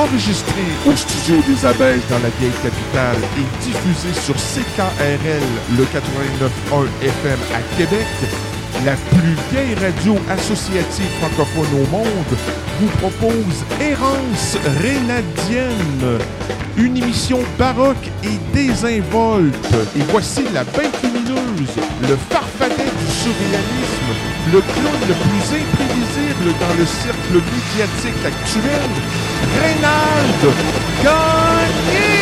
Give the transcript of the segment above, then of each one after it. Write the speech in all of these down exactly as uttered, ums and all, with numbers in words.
enregistré au studio des Abeilles dans la vieille capitale et diffusé sur C K R L, le quatre-vingt-neuf point un F M à Québec, la plus vieille radio associative francophone au monde, vous propose Errance Rénadienne, une émission baroque et désinvolte. Et voici la bête lumineuse, le farfadet du surréalisme, le clown le plus imprévisible dans le cercle médiatique actuel, Reynald Gagné!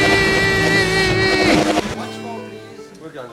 Once more, please. We're gonna.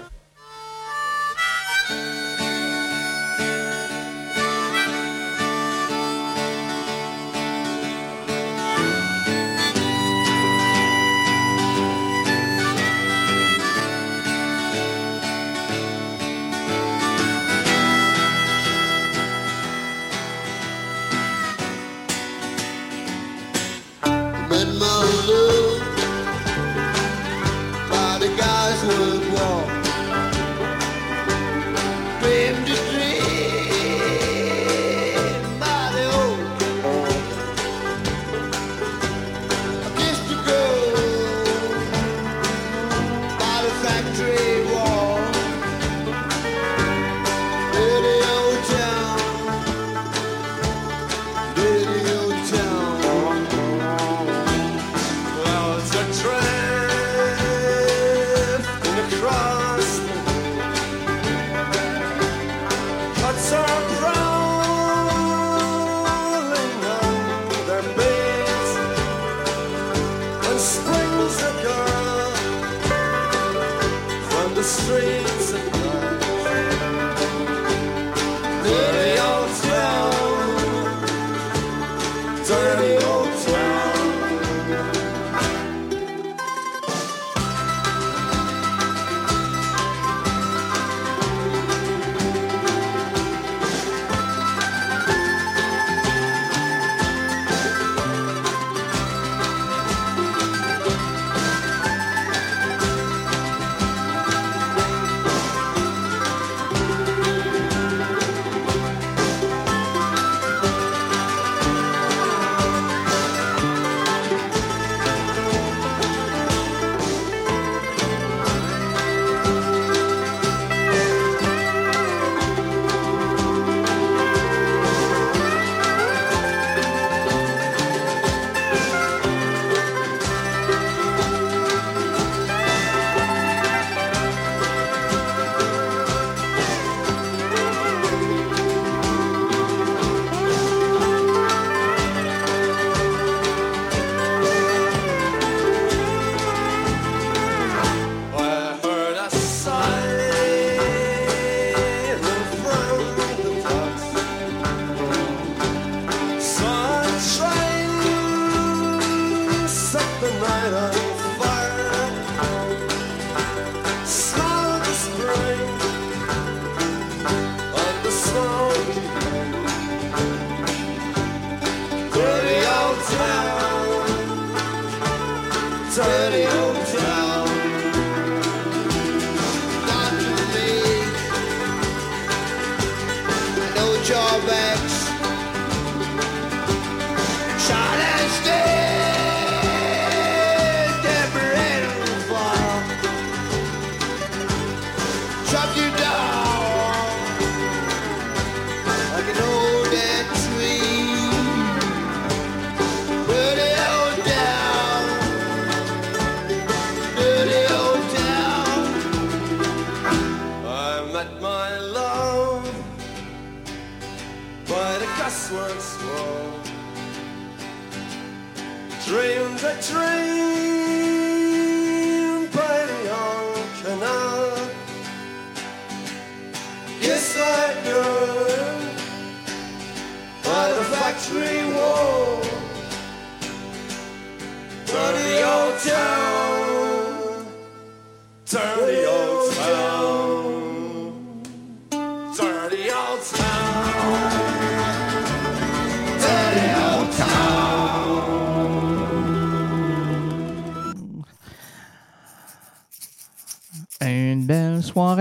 Une belle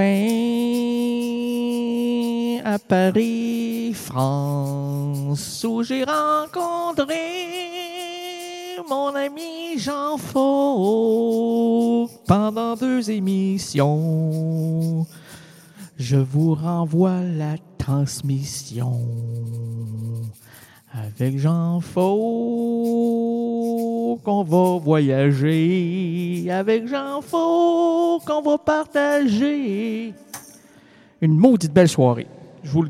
soirée à Paris, France, où j'ai rencontré mon ami Jean Faux. Pendant deux émissions, je vous renvoie la transmission. Avec Jean Faux, qu'on va voyager. Avec Jean Faux, qu'on va partager. Une maudite belle soirée. Je vous le,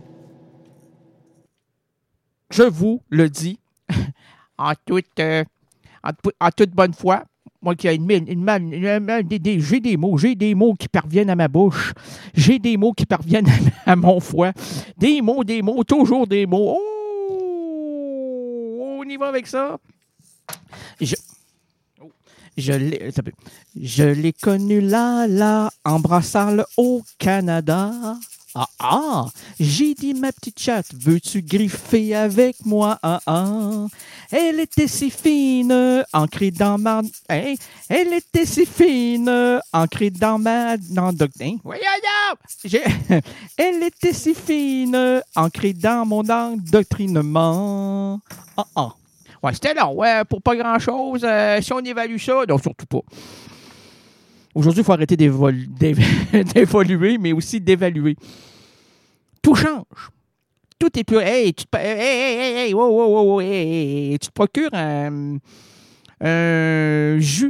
je vous le dis en toute, euh, en, en toute bonne foi. Moi qui ai une, une, une, une, une des, des, j'ai des mots, j'ai des mots qui parviennent à ma bouche. J'ai des mots qui parviennent à, à mon foie. Des mots, des mots, toujours des mots. Oh! On y va avec ça. Je, je l'ai, je l'ai connu là, là, en brassard au Canada. Ah, ah, j'ai dit, ma petite chatte, veux-tu griffer avec moi? Ah, ah, elle était si fine, ancrée dans ma... Hein? Elle était si fine, ancrée dans ma... Dans hein? Voyons donc! J'ai... Elle était si fine, ancrée dans mon endoctrinement. Ah, ah. Ouais, c'était long, ouais, pour pas grand-chose. Euh, si on évalue ça, non, surtout pas. Aujourd'hui, il faut arrêter d'évolu- d'évoluer, mais aussi d'évaluer. Tout change. Tout est plus... Hey, tu te... Hey, hey, hey, hey, wow, wow, wow, hey, hey, hey. Tu te procures un, un jus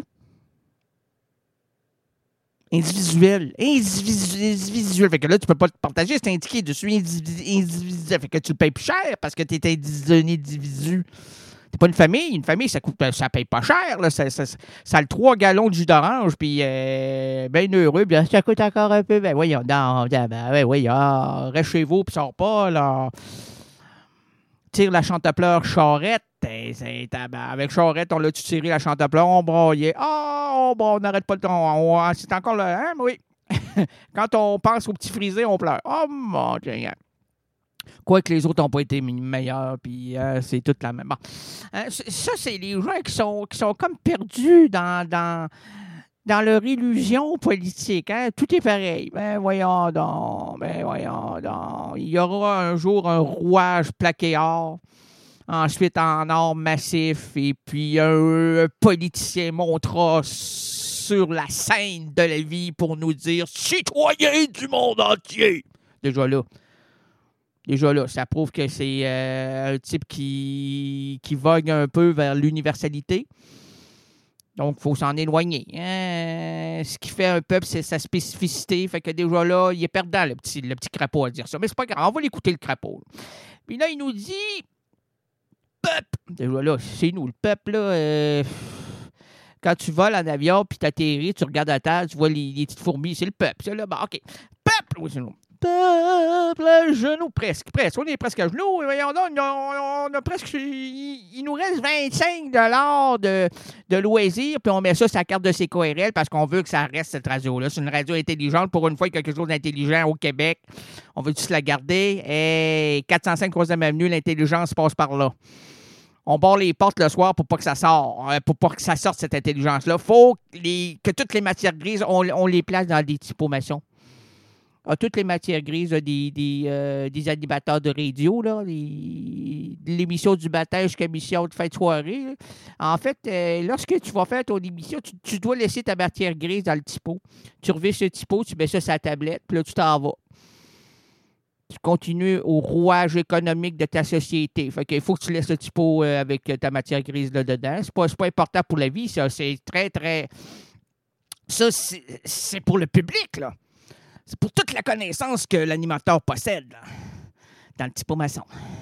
individuel. Individuel. Fait que là, tu peux pas le partager, c'est indiqué dessus individuel. Fait que tu le payes plus cher parce que tu es un individu. C'est pas une famille. Une famille, ça coûte, ça paye pas cher. Là. Ça, ça, ça a le trois gallons de jus d'orange, puis euh, bien heureux. Bien, ça coûte encore un peu. Ben voyons, non, ben, ben voyons, reste chez vous, puis sors pas, là. Tire la chantepleur charrette. C'est, ben, avec charrette, on l'a-tu tiré la chantepleur, on broyait. Oh, bon, on n'arrête pas le temps. On, c'est encore le... Hein, oui. Quand on pense au petit frisé, on pleure. Oh, mon Dieu. Quoique les autres n'ont pas été meilleurs, puis euh, c'est toute la même. Bon. Euh, ça, c'est les gens qui sont, qui sont comme perdus dans, dans, dans leur illusion politique. Hein? Tout est pareil. Ben voyons donc, ben voyons donc. Il y aura un jour un rouage plaqué or, ensuite en or massif, et puis un, un politicien montera sur la scène de la vie pour nous dire « Citoyens du monde entier ». Déjà là. Déjà là, ça prouve que c'est euh, un type qui, qui vogue un peu vers l'universalité. Donc, il faut s'en éloigner. Hein? Ce qui fait un peuple, c'est sa spécificité. Fait que déjà là, il est perdant, le petit, le petit crapaud, à dire ça. Mais c'est pas grave, on va l'écouter, le crapaud. Puis là, il nous dit « Peuple! » Déjà là, c'est nous, le peuple, là... Euh, quand tu voles en avion, puis t'atterris, tu regardes à terre, tu vois les, les petites fourmis, c'est le peuple. C'est là, bon, OK. Peuple! Oui, c'est nous. Peuple à genoux, presque, presque. On est presque à genoux. Voyons donc, on a, on a presque... Il, il nous reste vingt-cinq dollars de, de loisirs, puis on met ça sur la carte de C K R L parce qu'on veut que ça reste, cette radio-là. C'est une radio intelligente. Pour une fois, il y a quelque chose d'intelligent au Québec. On veut juste la garder. Et quatre cent cinq troisième Avenue, l'intelligence passe par là. On barre les portes le soir pour pas que ça sorte, pour pas que ça sorte, cette intelligence-là. Il faut les, que toutes les matières grises, on, on les place dans des typos maçons. Ah, toutes les matières grises là, des, des, euh, des animateurs de radio, là, les, l'émission du matin jusqu'à l'émission de fin de soirée. Là. En fait, euh, lorsque tu vas faire ton émission, tu, tu dois laisser ta matière grise dans le typo. Tu revises ce typo, tu mets ça sur la tablette, puis là, tu t'en vas. Tu continues au rouage économique de ta société. Fait qu'il faut que tu laisses le typo euh, avec ta matière grise là dedans. C'est pas, c'est pas important pour la vie, ça. C'est très, très... Ça, c'est, c'est pour le public, là. C'est pour toute la connaissance que l'animateur possède, là, dans le typo maçon.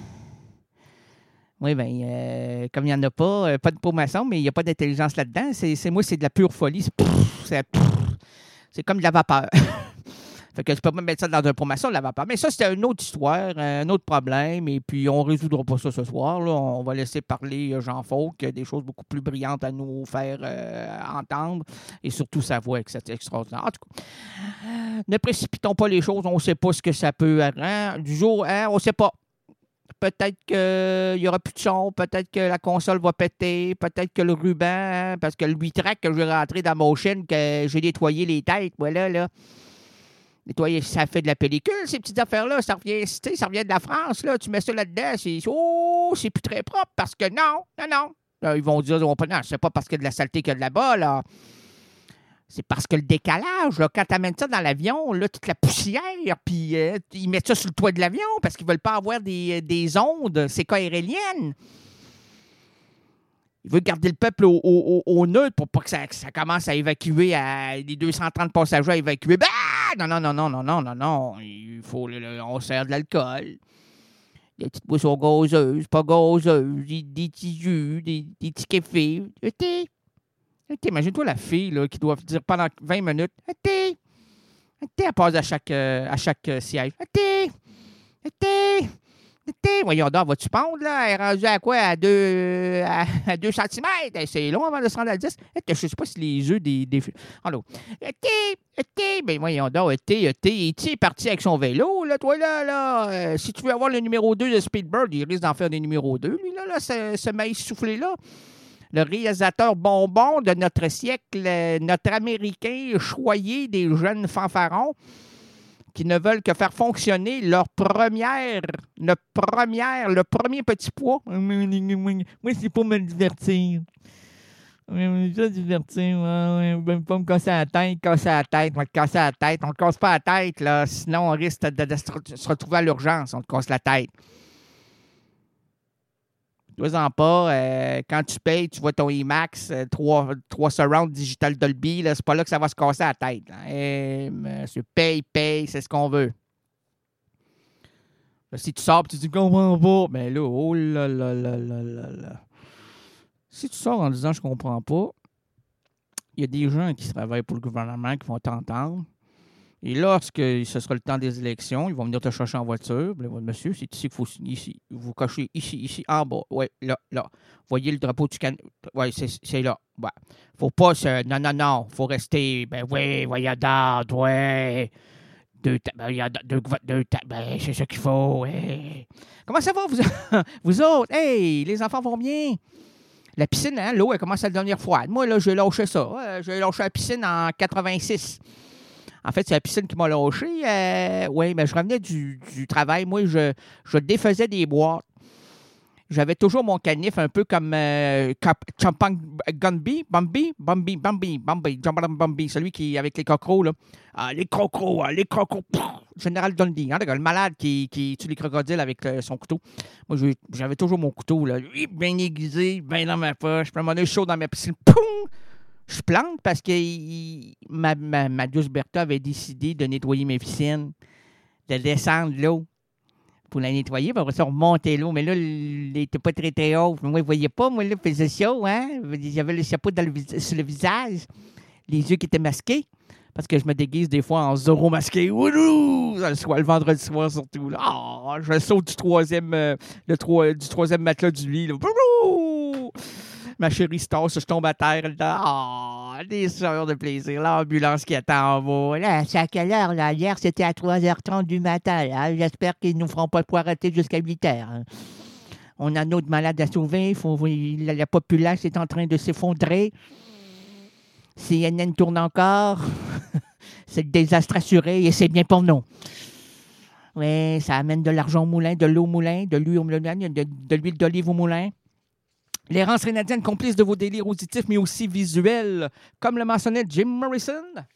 Oui, bien, euh, comme il n'y en a pas, euh, pas de typo maçon, mais il n'y a pas d'intelligence là-dedans. C'est, c'est, moi, c'est de la pure folie. C'est, pff, c'est, pff, c'est comme de la vapeur. Fait que tu peux pas mettre ça dans un pro-maçon, de la vapeur. Mais ça, c'était une autre histoire, un autre problème. Et puis, on ne résoudra pas ça ce soir. Là. On va laisser parler Jean Faux, qui a des choses beaucoup plus brillantes à nous faire euh, entendre. Et surtout, sa voix, c'est extraordinaire. En tout cas, ne précipitons pas les choses. On ne sait pas ce que ça peut hein? Du jour, hein? On ne sait pas. Peut-être qu'il n'y aura plus de son, peut-être que la console va péter, peut-être que le ruban, hein? Parce que le huit track que j'ai rentré dans mon chaîne, que j'ai nettoyé les têtes, voilà, là. Nettoyer, ça fait de la pellicule, ces petites affaires-là. Ça revient, ça revient de la France, là. Tu mets ça là-dedans, c'est, oh, c'est plus très propre parce que non, non, non. Là, ils vont dire, non, c'est pas parce qu'il y a de la saleté qu'il y a de là-bas, là. C'est parce que le décalage, là, quand tu amènes ça dans l'avion, là, toute la poussière, puis euh, ils mettent ça sur le toit de l'avion parce qu'ils veulent pas avoir des, des ondes séco-aériennes. Ils veulent garder le peuple au, au, au neutre pour pas que ça, que ça commence à évacuer, à, les deux cent trente passagers à évacuer. Bah! Non, non, non, non, non, non, non, non. Il faut, on sert de l'alcool. Des petites boissons gazeuses, pas gazeuses, des, des petits jus, des, des petits cafés. Thé. Thé. Imagine-toi la fille là, qui doit dire pendant vingt minutes thé. Thé, elle passe à chaque, euh, à chaque euh, siège. Thé. Thé. Thé. Voyons donc, vas-tu pondre, là? Elle est rendue à quoi? À deux, à, à deux centimètres. C'est long avant de se rendre à dix. Je ne sais pas si les œufs des... des... Allô? Thé. Thé. Ben voyons donc, thé, thé. Et tu est parti avec son vélo, là, toi, là, là. Euh, si tu veux avoir le numéro deux de Speedbird, il risque d'en faire des numéros deux, lui, là, là, ce, ce maïs soufflé-là. Le réalisateur bonbon de notre siècle, notre Américain choyé des jeunes fanfarons qui ne veulent que faire fonctionner leur première, le première, le premier petit pois. Moi, c'est pour me divertir. Je veux divertir, ouais, ouais, pas me casser la tête, casser la tête, on va te casser la tête. On ne te casse pas la tête, là, sinon on risque de, de, de se retrouver à l'urgence, on te casse la tête. Toi-en pas, euh, quand tu payes, tu vois ton IMAX, euh, trois surround digital Dolby, là, c'est pas là que ça va se casser la tête. Là. Eh, monsieur, paye, paye, c'est ce qu'on veut. Là, si tu sors et tu dis « comprends pas », ben là, oh là là là là là là. Si tu sors en disant « je comprends pas », il y a des gens qui travaillent pour le gouvernement qui vont t'entendre. Et lorsque ce sera le temps des élections, ils vont venir te chercher en voiture. Là, monsieur, c'est ici qu'il faut signer, ici. Vous cochez ici, ici, en bas. Oui, là, là. Voyez le drapeau du Canada. Oui, c'est, c'est là. Ouais. Faut pas se... Non, non, non. Faut rester... Ben oui, voyons donc, ouais. Deux... Ben, deux, deux, ben, c'est ça qu'il faut, ouais. Comment ça va, vous, vous autres? Hey, les enfants vont bien? La piscine, hein, l'eau, elle commence à devenir froide. Moi, là, j'ai lâché ça. Ouais, j'ai lâché la piscine en quatre-vingt-six. En fait, c'est la piscine qui m'a lâché. Euh, oui, mais je revenais du, du travail. Moi, je, je défaisais des boîtes. J'avais toujours mon canif un peu comme euh, Champagne Gumby, Bambi, Bambi, Bambi, Bambi, Jambalam Bambi, celui qui avec les crocos, là. Ah, les crocos, ah, les crocos, pff, Général Dundee, hein, le malade qui, qui tue les crocodiles avec euh, son couteau. Moi, j'avais toujours mon couteau, là, bien aiguisé, bien dans ma poche. Puis à un moment donné, chaud dans ma piscine, poum! Je plante parce que il, ma, ma, ma douce Bertha avait décidé de nettoyer mes piscines, de descendre l'eau pour la nettoyer. Puis après ça, on remontait l'eau. Mais là, il n'était pas très, très haut. Moi, il ne voyait pas. Moi, là, il faisait chaud. Hein? J'avais le chapeau dans le, sur le visage, les yeux qui étaient masqués. Parce que je me déguise des fois en Zorro masqué. Ouloulou! Le, soir, le vendredi soir, surtout. Là. Oh, je saute du troisième, euh, le tro- du troisième matelas du lit. Là. Ma chérie se tasse, je tombe à terre. Ah, oh, des heures de plaisir. L'ambulance qui attend en bas. Là, c'est à quelle heure, là? Hier, c'était à trois heures trente du matin. Là. J'espère qu'ils ne nous feront pas poireter jusqu'à huit heures. Hein. On a d'autres malades à sauver. Faut, la, la populace est en train de s'effondrer. C N N tourne encore. C'est le désastre assuré et c'est bien pour nous. Oui, ça amène de l'argent au moulin, de l'eau au moulin, de l'huile au moulin, de, de l'huile d'olive au moulin. L'errance rénadienne, complice de vos délires auditifs, mais aussi visuels, comme le mentionnait Jim Morrison.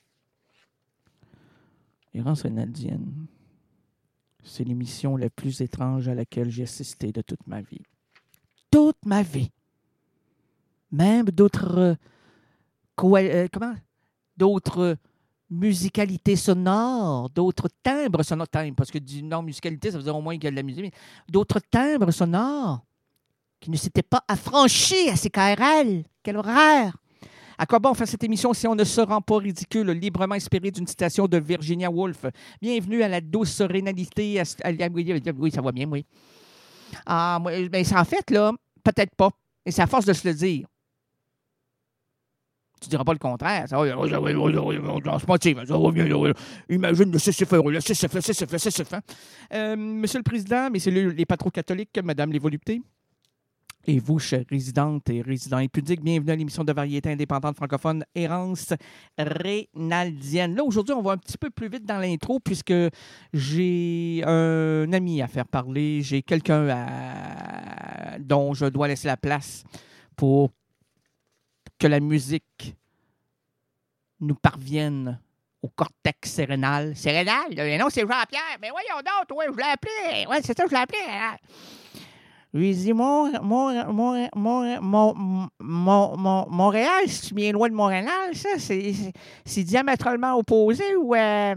L'errance rénadienne, c'est l'émission la plus étrange à laquelle j'ai assisté de toute ma vie. Toute ma vie. Même d'autres... Euh, quoi, euh, comment? D'autres... Euh, musicalité sonore, d'autres timbres sonores, timbres, parce que du non musicalité, ça veut dire au moins qu'il y a de la musique, mais d'autres timbres sonores qui ne s'étaient pas affranchis à C K R L. Quelle horreur! À quoi bon faire cette émission si on ne se rend pas ridicule, librement inspiré d'une citation de Virginia Woolf? Bienvenue à la douce rénalité. À, à, à, oui, ça va bien, oui. Ah, mais en fait, là, peut-être pas. Et c'est à force de se le dire. Tu ne diras pas le contraire. Ça va, on se motive. Imagine le C C F, le C C F, le C C F, le C C F. Euh, Monsieur le Président, messieurs les patrons catholiques, Madame les voluptés, et vous, chers résidentes et résidents impudiques, bienvenue à l'émission de variété indépendante francophone Errance rénaldienne. Là, aujourd'hui, on va un petit peu plus vite dans l'intro puisque j'ai un ami à faire parler. J'ai quelqu'un à... dont je dois laisser la place pour que la musique nous parvienne au cortex cérénal. Cérénal? Euh, non, c'est Jean-Pierre. Mais voyons donc, toi, je l'ai appelé. Oui, c'est ça, je l'ai appelé. Hein. Je lui ai dit, mon, mon, mon, mon, mon, mon, mon, Montréal, c'est bien loin de Montréal, ça? C'est, c'est, c'est diamétralement opposé ou... Euh...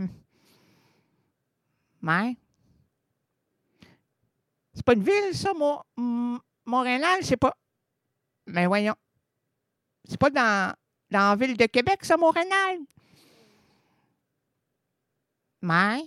Ouais. C'est pas une ville, ça, mon, m- Montréal, c'est pas... Mais voyons. C'est pas dans, dans la ville de Québec, ça, Montréal? Mais...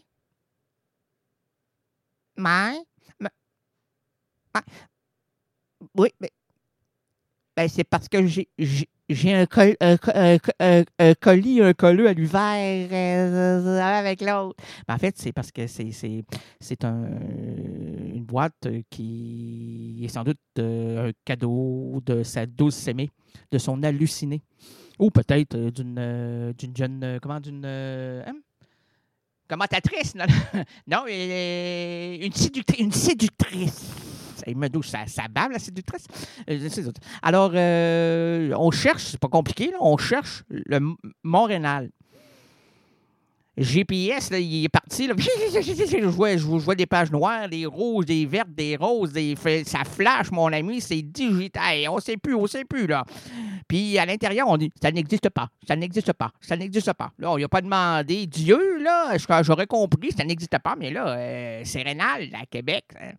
Mais... mais ah, oui, mais... Ben, c'est parce que j'ai, j'ai, j'ai un, col, un, un, un, un colis, un colleux à l'hiver euh, avec l'autre. Ben, en fait, c'est parce que c'est, c'est, c'est un, une boîte qui est sans doute euh, un cadeau de sa douce aimée, de son halluciné. Ou peut-être euh, d'une, euh, d'une jeune... Euh, comment, d'une... Euh, hein? Commentatrice, non? Non, euh, une, séductrice, une séductrice. Il me douche, ça, ça bave, la séductrice. Alors, euh, on cherche, c'est pas compliqué, là, on cherche le Mont-Rénal. G P S, là, il est parti. Là. Je, vois, je vois des pages noires, des rouges, des vertes, des roses. Des, ça flash, mon ami, c'est digital. On ne sait plus, on ne sait plus. Là. Puis à l'intérieur, on dit ça n'existe pas, ça n'existe pas, ça n'existe pas. Là, on n'a pas demandé Dieu, là, j'aurais compris, ça n'existe pas, mais là, euh, c'est Rénal, à Québec. Hein.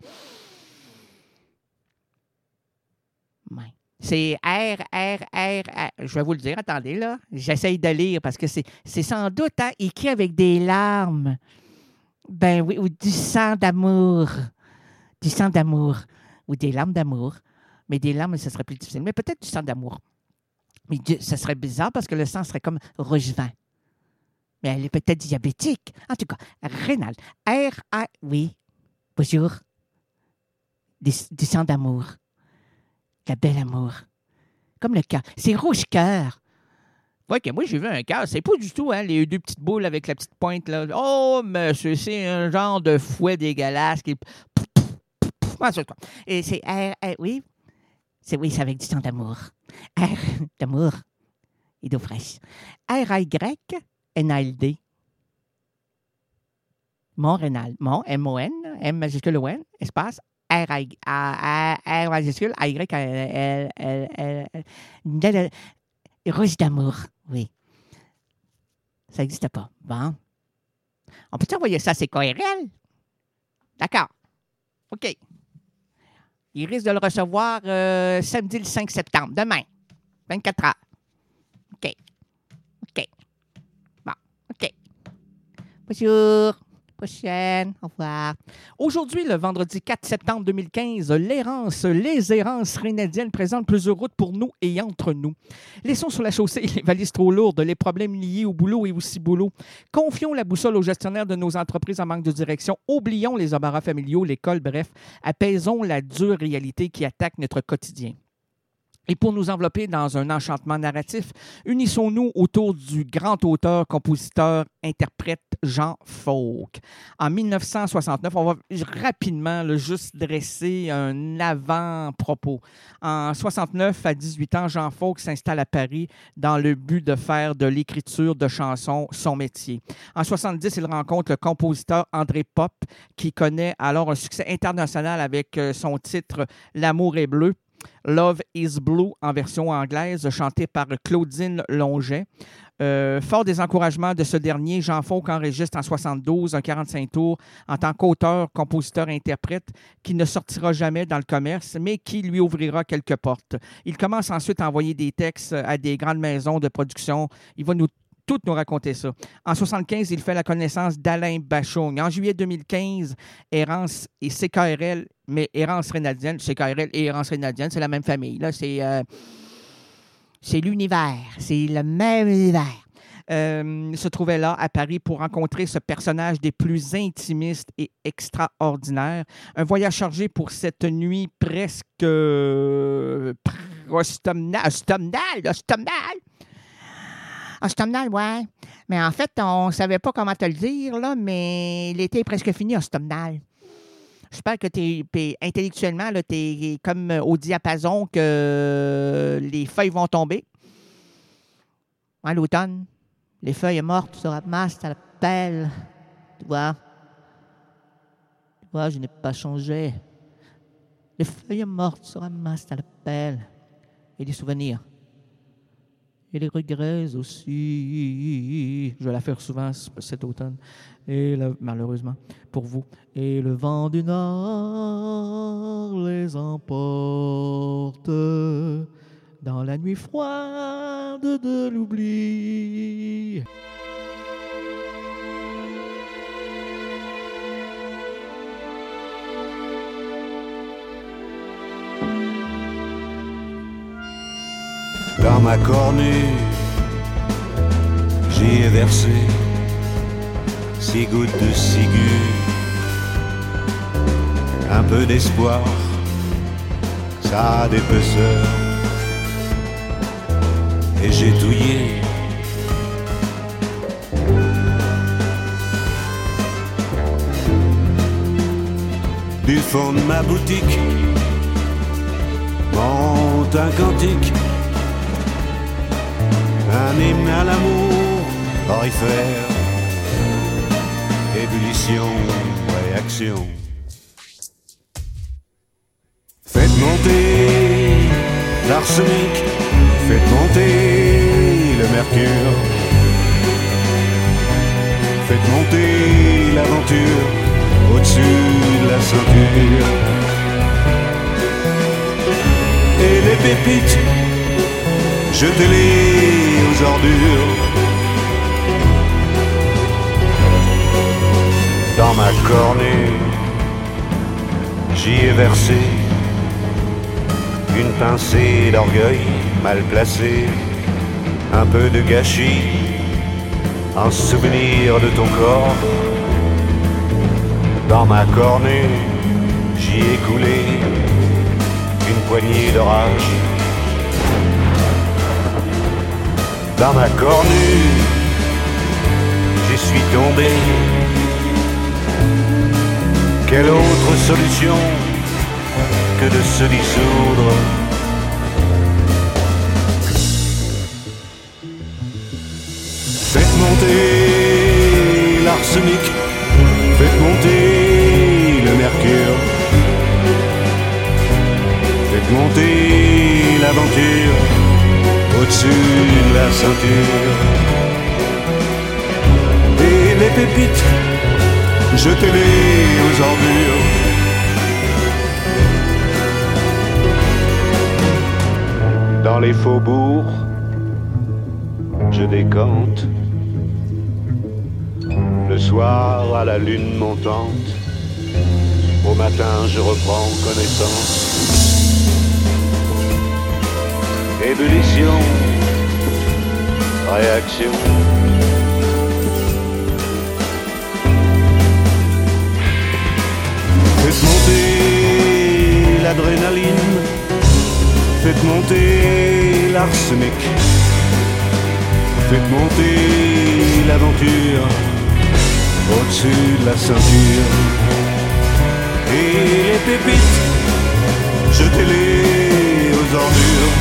Ouais. C'est R, R, R, R. Je vais vous le dire, attendez, là. J'essaye de lire parce que c'est, c'est sans doute hein, écrit avec des larmes. Ben oui, ou du sang d'amour. Du sang d'amour. Ou des larmes d'amour. Mais des larmes, ça serait plus difficile. Mais peut-être du sang d'amour. Mais ça serait bizarre parce que le sang serait comme rouge vin. Mais elle est peut-être diabétique. En tout cas, Rénal. R, A, oui. Bonjour. Du, du sang d'amour. La belle amour. Comme le cœur. C'est rouge cœur. Ouais, que moi, j'ai vu un cœur. C'est pas du tout, hein, les deux petites boules avec la petite pointe, là. Oh, monsieur, c'est un genre de fouet dégueulasse qui... Et c'est R, R, oui. C'est, oui, c'est avec du sang d'amour. R, d'amour et d'eau fraîche. R, A, Y, N, A, L, D. Mont-Rénal. Mont, M, O, N, M majuscule O, N, espace, R, A, R majuscule, A, Y, L, L, L, Rose d'amour, oui. Ça n'existe pas. Bon. On peut envoyer ça à C K R L? D'accord. OK. Il risque de le recevoir euh, samedi le cinq septembre, demain, vingt-quatre heures. OK. OK. Bon, OK. Bonjour. Prochaine. Au revoir. Aujourd'hui, le vendredi quatre septembre deux mille quinze, l'errance, les errances rénadiennes présentent plusieurs routes pour nous et entre nous. Laissons sur la chaussée les valises trop lourdes, les problèmes liés au boulot et aussi boulot. Confions la boussole aux gestionnaires de nos entreprises en manque de direction. Oublions les embarras familiaux, l'école, bref, apaisons la dure réalité qui attaque notre quotidien. Et pour nous envelopper dans un enchantement narratif, unissons-nous autour du grand auteur, compositeur, interprète Jean Faulk. En dix-neuf cent soixante-neuf, on va rapidement là, juste dresser un avant-propos. En soixante-neuf, à dix-huit ans, Jean Faulk s'installe à Paris dans le but de faire de l'écriture de chansons son métier. En soixante-dix, il rencontre le compositeur André Pop, qui connaît alors un succès international avec son titre « L'amour est bleu ». Love is Blue en version anglaise, chanté par Claudine Longet. Euh, fort des encouragements de ce dernier, Jean Faulk enregistre en soixante-douze un quarante-cinq tours en tant qu'auteur, compositeur, interprète qui ne sortira jamais dans le commerce, mais qui lui ouvrira quelques portes. Il commence ensuite à envoyer des textes à des grandes maisons de production. Il va nous tout nous raconter ça. En soixante-quinze, il fait la connaissance d'Alain Bachung. En juillet deux mille quinze, Errance et C K R L, mais Errance Rénadienne, C K R L et Errance Rénadienne, c'est la même famille. Là, c'est, euh, c'est l'univers. C'est le même univers. Euh, se trouvait là à Paris pour rencontrer ce personnage des plus intimistes et extraordinaires. Un voyage chargé pour cette nuit presque euh, prostomnale. Ostomnale, Ostomnal, ouais. Mais en fait, on ne savait pas comment te le dire, là, mais l'été est presque fini, Ostomnal. J'espère que t'es, t'es- intellectuellement, tu es comme au diapason que les feuilles vont tomber. Hein, l'automne, les feuilles mortes se ramassent à la pelle. Tu vois? Tu vois, je n'ai pas changé. Les feuilles mortes se ramassent à la pelle. Et les souvenirs. Et les regrets aussi. Je vais la faire souvent cet automne. Et le, malheureusement, pour vous. Et le vent du nord les emporte dans la nuit froide de l'oubli. Dans ma cornue, j'y ai versé six gouttes de ciguë, un peu d'espoir, ça a d'épaisseur, et j'ai touillé. Du fond de ma boutique monte un cantique, un hymne à l'amour, orifère, ébullition, réaction. Faites monter l'arsenic, faites monter le mercure, faites monter l'aventure au-dessus de la ceinture. Et les pépites, jetez-les aux ordures. Dans ma cornue, j'y ai versé une pincée d'orgueil mal placée, un peu de gâchis, un souvenir de ton corps. Dans ma cornue, j'y ai coulé une poignée d'orage. Dans ma cornue, j'y suis tombé. Quelle autre solution que de se dissoudre? Faites monter l'arsenic, faites monter le mercure, faites monter l'aventure au-dessus de la ceinture. Et les pépites, jetez-les aux ordures. Dans les faubourgs, je décante. Le soir à la lune montante, au matin je reprends connaissance. Ébullition, réaction. Faites monter l'adrénaline, faites monter l'arsenic, faites monter l'aventure au-dessus de la ceinture. Et les pépites, jetez-les aux ordures.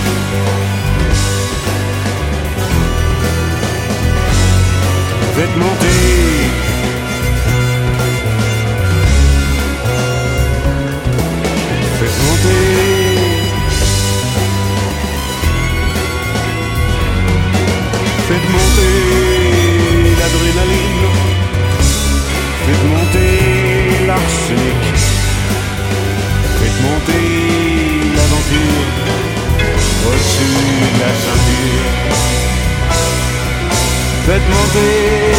Faites monter Faites monter Faites monter l'adrénaline, faites monter l'arsenic, faites monter l'aventure au-dessus de la ceinture. Faites monter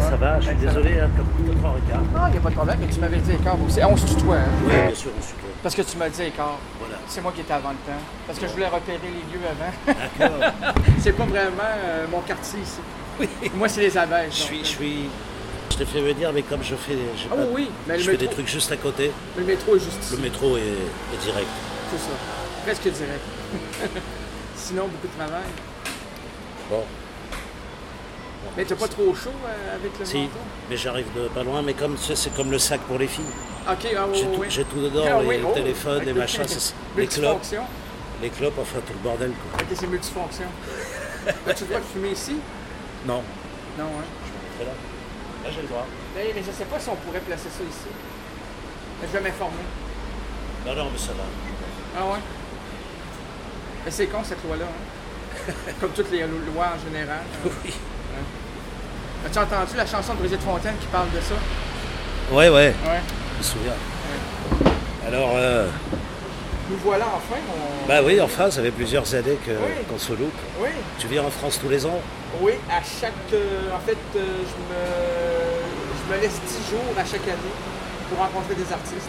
ça va, je suis Excellent. désolé, hein, comme quatre heures quinze. Ah, il n'y a pas de problème, mais tu m'avais dit écart aussi. Ah, on se tutoie, hein? Oui, bien sûr, on se tutoie. Parce que tu m'as dit écart. Voilà. C'est moi qui étais avant le temps. Parce que je voulais repérer les lieux avant. D'accord. C'est pas vraiment euh, mon quartier ici. Oui. Moi, c'est les abeilles. Je donc, suis, euh, je suis. Je t'ai fait venir, mais comme je fais. j'ai Ah pas- oui, mais le je fais des métro, trucs juste à côté. le métro est juste ici. Le métro est, est direct. C'est ça. Presque direct. Sinon, beaucoup de travail. Bon. Mais t'as pas trop chaud euh, avec le Si, manteau? mais j'arrive de pas loin. Mais comme tu sais, c'est comme le sac pour les filles. Ok, ah oui, J'ai tout, oui. j'ai tout dedans, Ah les oui, oh, téléphones, les ok. machins, c'est- les clopes, Multifonction. les clopes, enfin tout le bordel quoi. Ok, c'est multifonction. As-tu le droit de fumer ici? Non, Non, hein? je vais là. Là j'ai le droit. Mais, mais je sais pas si on pourrait placer ça ici. Mais je vais m'informer. Non, non, mais ça va. Ah ouais? Mais c'est con cette loi-là, hein? Comme toutes les lo- lois en général. hein. Oui. As-tu entendu la chanson de Brigitte Fontaine qui parle de ça? Ouais, ouais, Ouais. je me souviens. Alors, euh, Nous voilà enfin. On... bah oui, enfin, ça fait plusieurs années que- Oui. qu'on se loupe. Oui, Tu viens en France tous les ans? oui, à chaque. euh, en fait, euh, je, me, je me laisse dix jours à chaque année pour rencontrer des artistes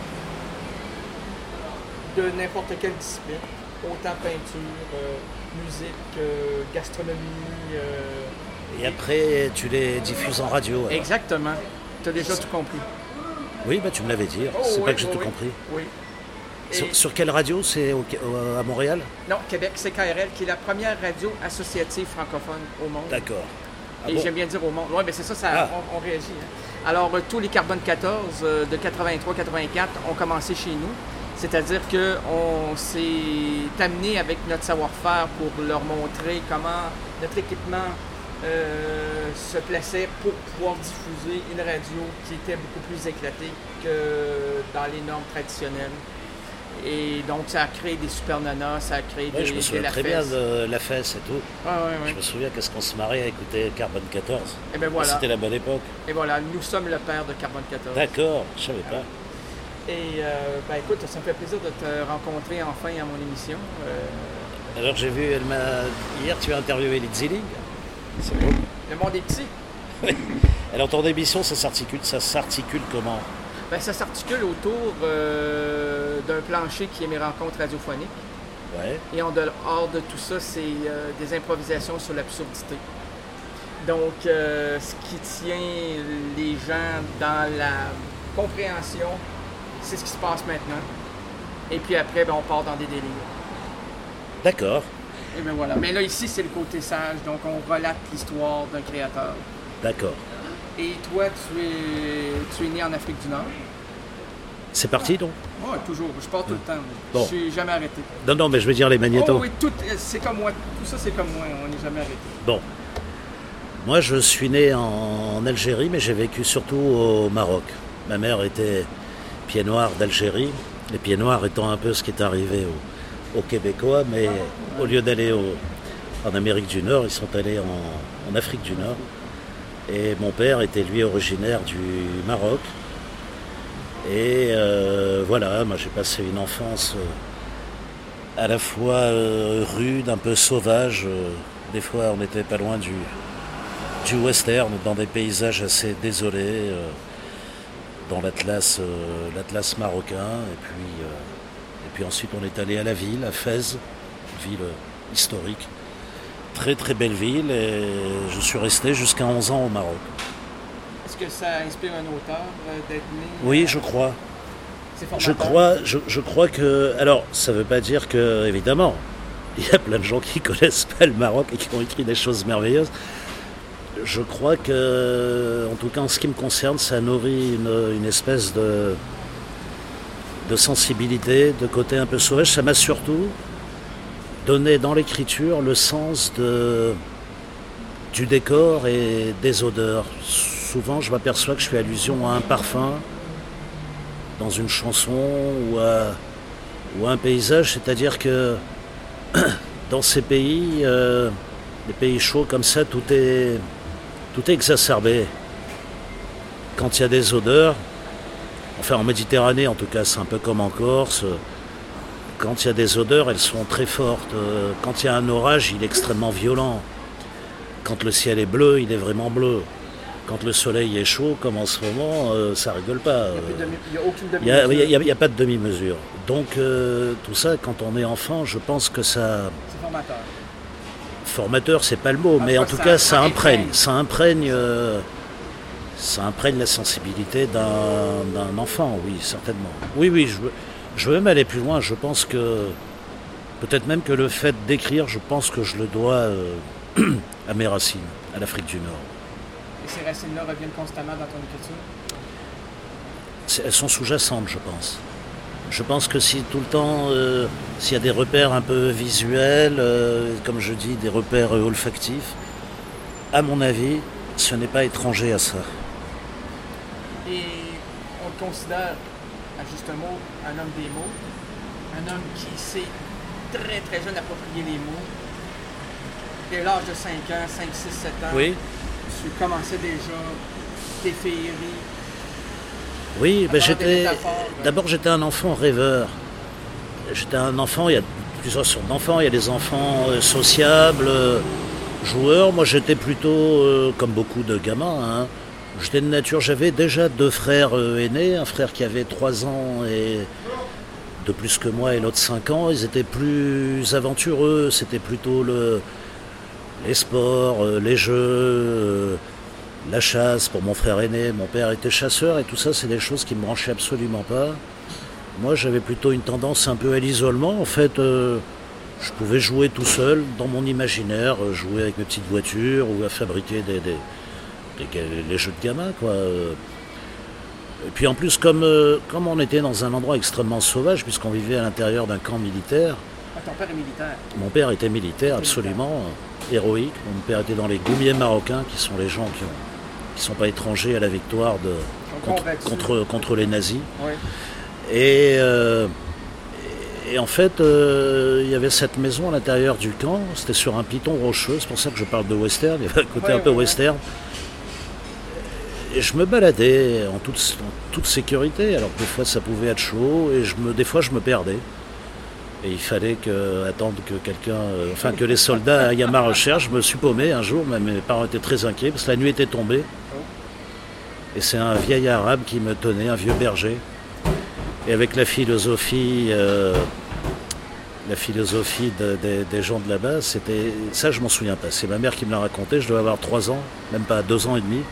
de n'importe quelle discipline. Autant peinture, euh, musique, euh, gastronomie. euh, Et après, tu les diffuses en radio. alors. Exactement. Tu as déjà tout compris. Oui, bah tu me l'avais dit. Oh, c'est oui, pas que j'ai oui, tout oui. compris. Oui. Et- Sur, sur quelle radio? C'est au- au- à Montréal? Non, Québec, c'est K R L, qui est la première radio associative francophone au monde. D'accord. Ah Et bon? j'aime bien dire au monde. Oui, mais c'est ça, ça Ah. on, on réagit. hein. Alors, euh, tous les Carbone quatorze euh, de quatre-vingt-trois quatre-vingt-quatre ont commencé chez nous. C'est-à-dire qu'on s'est amené avec notre savoir-faire pour leur montrer comment notre équipement euh, se plaçait pour pouvoir diffuser une radio qui était beaucoup plus éclatée que dans les normes traditionnelles. Et donc, ça a créé des super nanas, ça a créé Ouais, des, je me des souviens très Lafesse. bien de La Fesse et tout. Ouais, ouais, ouais. Je me souviens qu'est-ce qu'on se marrait à écouter Carbone quatorze. Et bien voilà. C'était la bonne époque. Et voilà, nous sommes le père de Carbone quatorze. D'accord, je savais pas. Et euh, ben écoute, ça me fait plaisir de te rencontrer enfin à mon émission. Euh, Alors j'ai vu, elle m'a... hier tu as interviewé Lyd Zilling. C'est beau. le monde est petit. Alors ton émission, ça s'articule, ça s'articule comment? Ben, ça s'articule autour euh, d'un plancher qui est mes rencontres radiophoniques. Ouais. Et en dehors de tout ça, c'est euh, des improvisations sur l'absurdité. Donc, euh, ce qui tient les gens dans la compréhension, c'est ce qui se passe maintenant. Et puis après, ben, on part dans des délires. D'accord, Et ben voilà. Mais là, ici, c'est le côté sage. Donc, on relate l'histoire d'un créateur. d'accord. Et toi, tu es, tu es né en Afrique du Nord? C'est parti donc? Oui, toujours. Je pars tout le temps. Bon. Je suis jamais arrêté. Non, non, mais je veux dire les magnétos. Oh oui, tout, c'est comme moi. Tout ça, c'est comme moi. On n'est jamais arrêté. Bon. Moi, je suis né en, en Algérie, mais j'ai vécu surtout au Maroc. Ma mère était pied noir d'Algérie, les pieds noirs étant un peu ce qui est arrivé aux, aux Québécois, mais au lieu d'aller au- en Amérique du Nord, ils sont allés en, en Afrique du Nord. Et mon père était lui originaire du Maroc. Et euh, voilà, moi j'ai passé une enfance euh, à la fois euh, rude, un peu sauvage. euh, des fois on n'était pas loin du, du western, dans des paysages assez désolés, euh, dans l'Atlas, euh, l'Atlas marocain. Et puis, euh, et puis ensuite on est allé à la ville, à Fès, ville euh, historique. Très très belle ville, et je suis resté jusqu'à onze ans au Maroc. Est-ce que ça inspire un auteur euh, d'être né? Oui, je crois. C'est Je formateur. crois, je, je crois que... Alors, ça ne veut pas dire que, évidemment, il y a plein de gens qui connaissent pas le Maroc et qui ont écrit des choses merveilleuses. Je crois que, en tout cas en ce qui me concerne, ça nourrit une, une espèce de, de sensibilité, de côté un peu sauvage. Ça m'a surtout donné dans l'écriture le sens de, du décor et des odeurs. Souvent, je m'aperçois que je fais allusion à un parfum dans une chanson ou à, ou à un paysage, c'est-à-dire que dans ces pays, euh, les pays chauds comme ça, tout est, tout est exacerbé. Quand il y a des odeurs, enfin en Méditerranée en tout cas, c'est un peu comme en Corse, quand il y a des odeurs, elles sont très fortes. Quand il y a un orage, il est extrêmement violent. Quand le ciel est bleu, il est vraiment bleu. quand le soleil est chaud, comme en ce moment, euh, ça rigole pas. Il n'y a, a aucune Il n'y a, demi-mesure. y a- y a pas de demi-mesure. Donc euh, tout ça, quand on est enfant, je pense que ça... C'est formateur. Formateur, c'est pas le mot, En mais tout en cas, tout ça- cas, ça ça imprègne. imprègne. Ça imprègne, euh, ça imprègne la sensibilité d'un, d'un enfant, oui, certainement. Oui, oui, je veux, je veux même aller plus loin. Je pense que... Peut-être même que le fait d'écrire, je pense que je le dois euh, à mes racines, à l'Afrique du Nord. Et ces racines-là reviennent constamment dans ton écriture? C'est- Elles sont sous-jacentes, je pense. Je pense que si tout le temps, euh, s'il y a des repères un peu visuels, euh, comme je dis, des repères euh, olfactifs, à mon avis, ce n'est pas étranger à ça. Et on te considère, à juste mot, un homme des mots, un homme qui sait très très jeune approprier les mots. Dès l'âge de cinq ans, cinq, six, sept ans, Oui, tu commençais déjà tes féeries. oui, ben Avoir des j'étais. métaphores, ouais. D'abord, j'étais un enfant rêveur. J'étais un enfant, il y a plusieurs sortes d'enfants. Il y a des enfants euh, sociables, euh, joueurs. Moi, j'étais plutôt, euh, comme beaucoup de gamins, hein, j'étais de nature. J'avais déjà deux frères euh, aînés, un frère qui avait trois ans et de plus que moi et l'autre cinq ans. Ils étaient plus aventureux. C'était plutôt le, les sports, euh, les jeux. euh, La chasse pour mon frère aîné, mon père était chasseur et tout ça, c'est des choses qui me branchaient absolument pas. Moi, j'avais plutôt une tendance un peu à l'isolement. En fait, euh, je pouvais jouer tout seul dans mon imaginaire, euh, jouer avec mes petites voitures ou à fabriquer des, des, des- les jeux de gamins, quoi. Et puis en plus, comme, euh, comme on était dans un endroit extrêmement sauvage, puisqu'on vivait à l'intérieur d'un camp militaire, Ah, ton père est militaire. mon père était militaire, absolument, euh, héroïque. Mon père était dans les goumiers marocains, qui sont les gens qui ont qui sont pas étrangers à la victoire de, Donc, contre, convaincu. contre, contre les nazis. Oui. Et, euh, et en fait, euh, il y avait cette maison à l'intérieur du camp, c'était sur un piton rocheux, c'est pour ça que je parle de western, il y avait un côté Ouais, un peu ouais, ouais. western. Et je me baladais en toute, en toute sécurité, alors que des fois ça pouvait être chaud, et je me, des fois je me perdais. Et il fallait que, attendre que quelqu'un, euh, enfin que les soldats aillent à ma recherche. Je me suis paumé un jour, mais mes parents étaient très inquiets parce que la nuit était tombée. Et c'est un vieil arabe qui me tenait, un vieux berger. Et avec la philosophie, euh, la philosophie de- de- des gens de là-bas, c'était ça, je m'en souviens pas. C'est ma mère qui me l'a raconté. Je devais avoir trois ans, même pas deux ans et demi.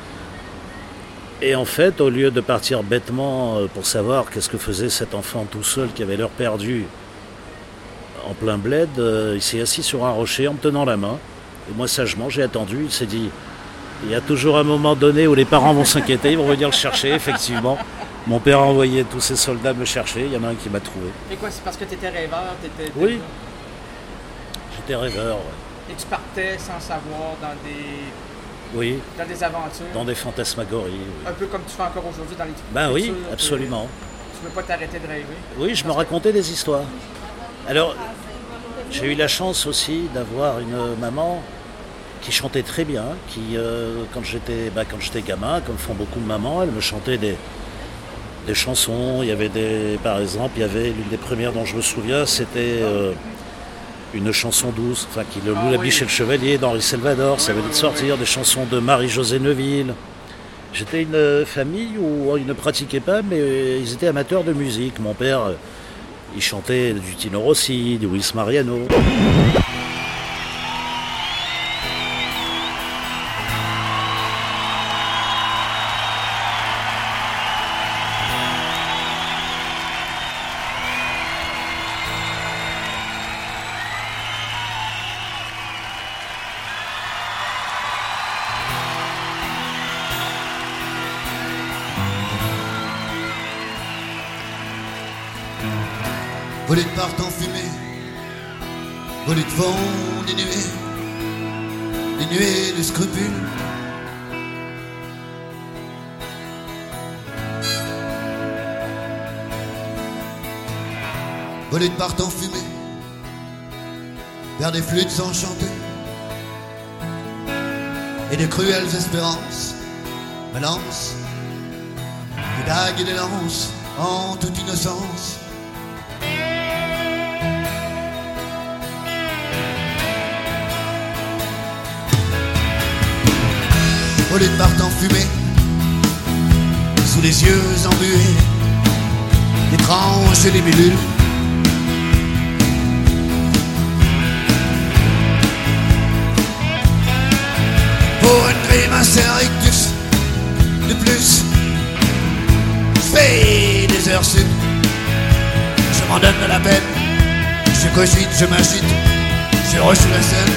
Et en fait, au lieu de partir bêtement euh, pour savoir qu'est-ce que faisait cet enfant tout seul qui avait l'heure perdue en plein bled, euh, il s'est assis sur un rocher en me tenant la main. Et moi, sagement, j'ai attendu. Il s'est dit, il y a toujours un moment donné où les parents vont s'inquiéter, ils vont venir le chercher, effectivement. Mon père a envoyé tous ses soldats me chercher. Il y en a un qui m'a trouvé. Et quoi, c'est parce que tu étais rêveur? T'étais, Oui. J'étais rêveur, ouais. Et tu partais sans savoir dans des, Oui, dans des aventures? dans des fantasmagories. Oui. Un peu comme tu fais encore aujourd'hui dans les Ben oui, l'écriture, absolument. Tu ne veux pas t'arrêter de rêver? Oui, je me racontais des histoires. Alors, j'ai eu la chance aussi d'avoir une maman qui chantait très bien, qui, euh, quand j'étais bah, quand j'étais gamin, comme font beaucoup de mamans, elle me chantait des, des chansons. Il y avait des, par exemple, il y avait l'une des premières dont je me souviens, c'était euh, une chanson douce, enfin, qui le loup, Ah la oui. biche et le chevalier d'Henri Salvador, ça venait de sortir, des chansons de Marie-Josée Neuville. J'étais une famille où ils ne pratiquaient pas, mais ils étaient amateurs de musique. Mon père, euh, il chantait du Tino Rossi, du Luis Mariano. Volée de part en fumée, volée de vent, des nuées, des nuées de scrupules. Volée de part en fumée, vers des flûtes enchantées et de cruelles espérances, me lance des dagues et des lances en toute innocence. volutes partent en fumée, sous les yeux embués, des tranches et des bulles. Pour une grimace et un rictus de plus, je fais des heures sup. Je m'en donne de la peine, je cogite, je m'agite, j'ai reçu la scène.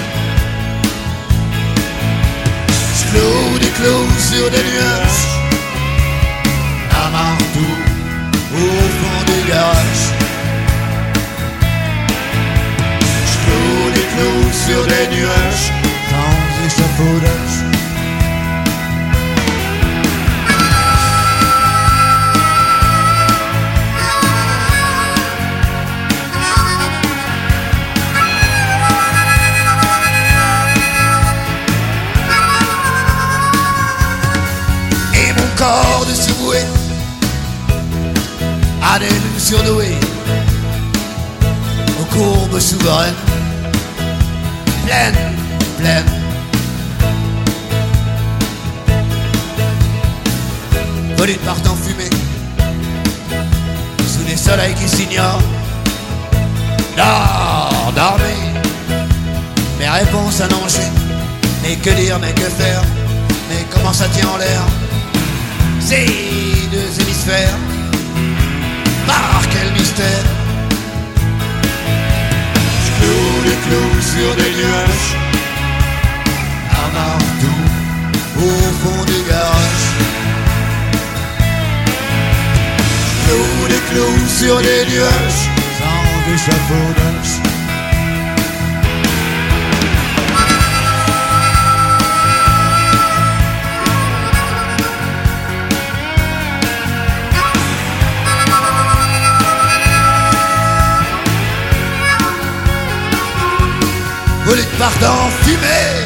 Je cloue des clous sur des nuages, un marteau au fond du garage. Je cloue des clous sur des nuages, sans échafaudage. Corps de surdoué à des lunes surdouées, aux courbes souveraines, pleines, pleines. Volutes partent en fumée, sous les soleils qui s'ignorent. Dors, dormez, mes réponses allongées. Mais que dire, mais que faire, mais comment ça tient en l'air? Ces deux hémisphères, par quel mystère? Je cloue les clous sur des nuages, un marteau au fond du garage. Je cloue les clous sur des nuages, sans échafaudage. Volutes partent en fumée.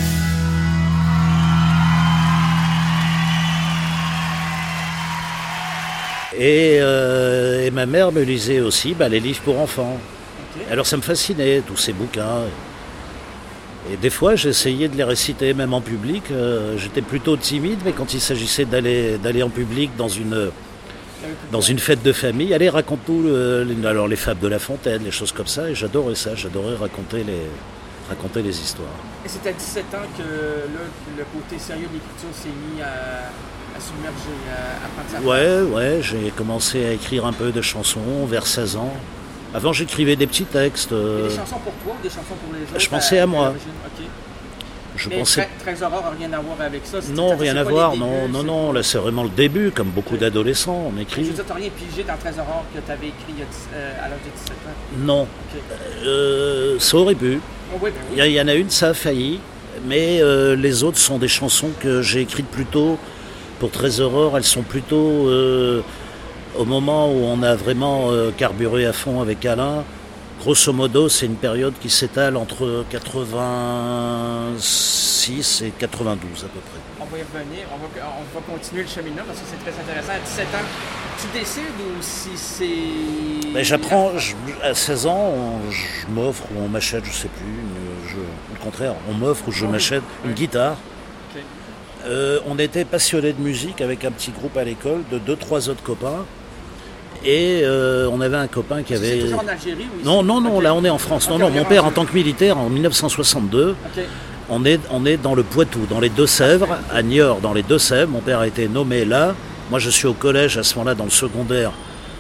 Et, euh, et ma mère me lisait aussi bah, les livres pour enfants. Ok. Alors ça me fascinait, tous ces bouquins. Et des fois, j'essayais de les réciter, même en public. Euh, j'étais plutôt timide, mais quand il s'agissait d'aller, d'aller en public dans une, dans une fête de famille, allez, raconte-nous le, alors, les fables de La Fontaine, les choses comme ça. Et j'adorais ça, j'adorais raconter les... raconter les histoires. Et c'est à dix-sept ans que là, le côté sérieux de l'écriture s'est mis à, à submerger, à, à prendre sa Ouais, ouais, j'ai commencé à écrire un peu de chansons vers seize ans. Avant, j'écrivais des petits textes. Euh... Des chansons pour toi ou des chansons pour les autres? Je pensais à, à moi. Okay. Je Mais pensais... treize aurore n'a rien à voir avec ça? Non, rien à voir, débuts, non, non, non, là c'est vraiment le début, comme beaucoup okay. d'adolescents, on écrit. Je veux dire, t'as rien pigé dans treize aurore que tu avais écrit euh, à l'âge de dix-sept ans? Non, okay. euh, ça aurait pu. Oh, oui, ben oui. Il y, y en a une, ça a failli, mais euh, les autres sont des chansons que j'ai écrites plus tôt. Pour treize aurore, elles sont plutôt euh, au moment où on a vraiment euh, carburé à fond avec Alain. Grosso modo, c'est une période qui s'étale entre quatre-vingt-six et quatre-vingt-douze à peu près. On va y revenir, on va, on va continuer le cheminement parce que c'est très intéressant. À dix-sept ans, tu décides ou si c'est... Ben, j'apprends, je, à seize ans, on, je m'offre ou on m'achète, je sais plus, une, je, au contraire, on m'offre ou je oh, m'achète oui. une guitare. Okay. Euh, on était passionnés de musique avec un petit groupe à l'école de deux, trois autres copains. Et euh, on avait un copain qui avait... C'est toujours en Algérie ou ici? Non, non, non, okay. Là on est en France. Okay, non, non, mon père en tant que militaire en dix-neuf cent soixante-deux, okay. on, est, on est dans le Poitou, dans les Deux-Sèvres, à Niort, dans les Deux-Sèvres. Mon père a été nommé là. Moi je suis au collège à ce moment-là, dans le secondaire,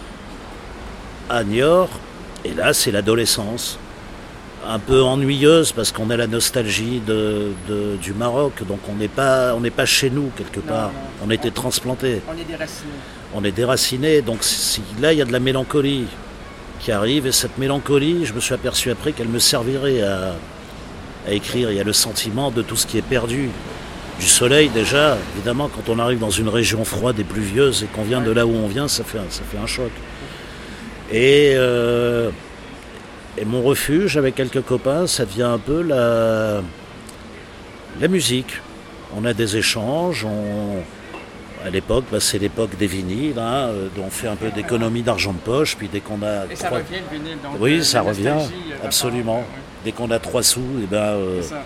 à Niort. Et là c'est l'adolescence. Un peu ennuyeuse parce qu'on a la nostalgie de, de, du Maroc. Donc on n'est pas, on n'est pas chez nous quelque part. Non, non. On était on, transplantés. On est déracinés. On est déracinés, donc si, là il y a de la mélancolie qui arrive, et cette mélancolie, je me suis aperçu après qu'elle me servirait à, à écrire. Il y a le sentiment de tout ce qui est perdu, du soleil déjà, évidemment quand on arrive dans une région froide et pluvieuse et qu'on vient de là où on vient, ça fait un, ça fait un choc. Et, euh, et mon refuge avec quelques copains, ça devient un peu la, la musique. On a des échanges, on... À l'époque, bah, c'est l'époque des vinyles, hein, euh, on fait un peu d'économie d'argent de poche, puis dès qu'on a... Et ça trois... revient le vinyle, donc... Oui, euh, ça revient, absolument. Ouais. Dès qu'on a trois sous, et ben, euh,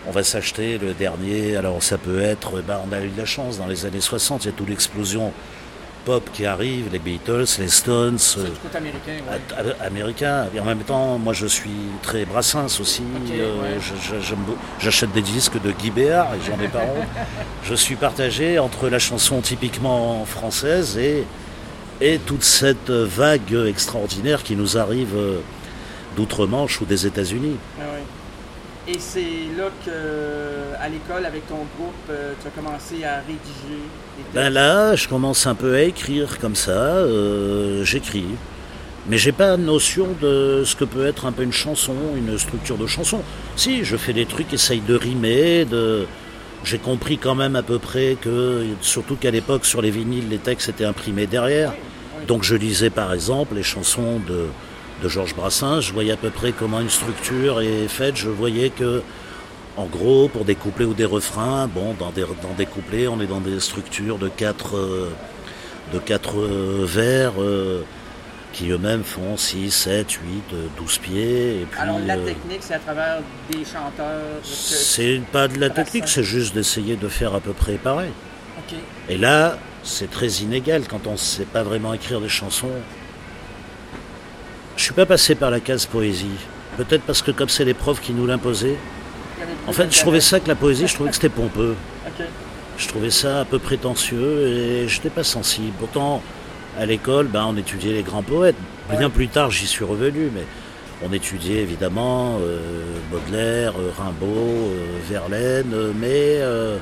on va s'acheter le dernier. Alors ça peut être, ben, on a eu de la chance dans les années soixante, il y a toute l'explosion pop qui arrive, les Beatles, les Stones. C'est du côté américain, ouais. a- a- américain. Et en même temps, moi je suis très Brassens aussi. Ok, Euh, ouais. je- je- j'aime beau- j'achète des disques de Guy Béard et j'en ai pas honte. Je suis partagé entre la chanson typiquement française et, et toute cette vague extraordinaire qui nous arrive euh, d'outre-Manche ou des États-Unis. Ah ouais. Et c'est là que, à l'école, avec ton groupe, euh, tu as commencé à rédiger des textes. Ben là, je commence un peu à écrire comme ça, euh, j'écris. Mais j'ai pas notion de ce que peut être un peu une chanson, une structure de chanson. Si, je fais des trucs, essaye de rimer, de... J'ai compris quand même à peu près que, surtout qu'à l'époque, sur les vinyles, les textes étaient imprimés derrière. Oui, oui. Donc je lisais par exemple les chansons de, de Georges Brassens, je voyais à peu près comment une structure est faite, je voyais que, en gros, pour des couplets ou des refrains, bon, dans des, dans des couplets, on est dans des structures de quatre, euh, de quatre euh, vers euh, qui eux-mêmes font six, sept, huit, douze pieds. Et puis, Alors, la euh, technique, c'est à travers des chanteurs. que- c'est pas de la Brassens. technique, c'est juste d'essayer de faire à peu près pareil. OK. Et là, c'est très inégal quand on ne sait pas vraiment écrire des chansons. Je suis pas passé par la case poésie. Peut-être parce que comme c'est les profs qui nous l'imposaient. Il y avait plus En fait, je d'intérêt. trouvais ça que la poésie, je trouvais que c'était pompeux. OK. Je trouvais ça un peu prétentieux et je n'étais pas sensible. Pourtant, à l'école, ben, on étudiait les grands poètes. Bien Ouais. plus tard, j'y suis revenu, mais on étudiait évidemment euh, Baudelaire, euh, Rimbaud, euh, Verlaine, euh, mais euh,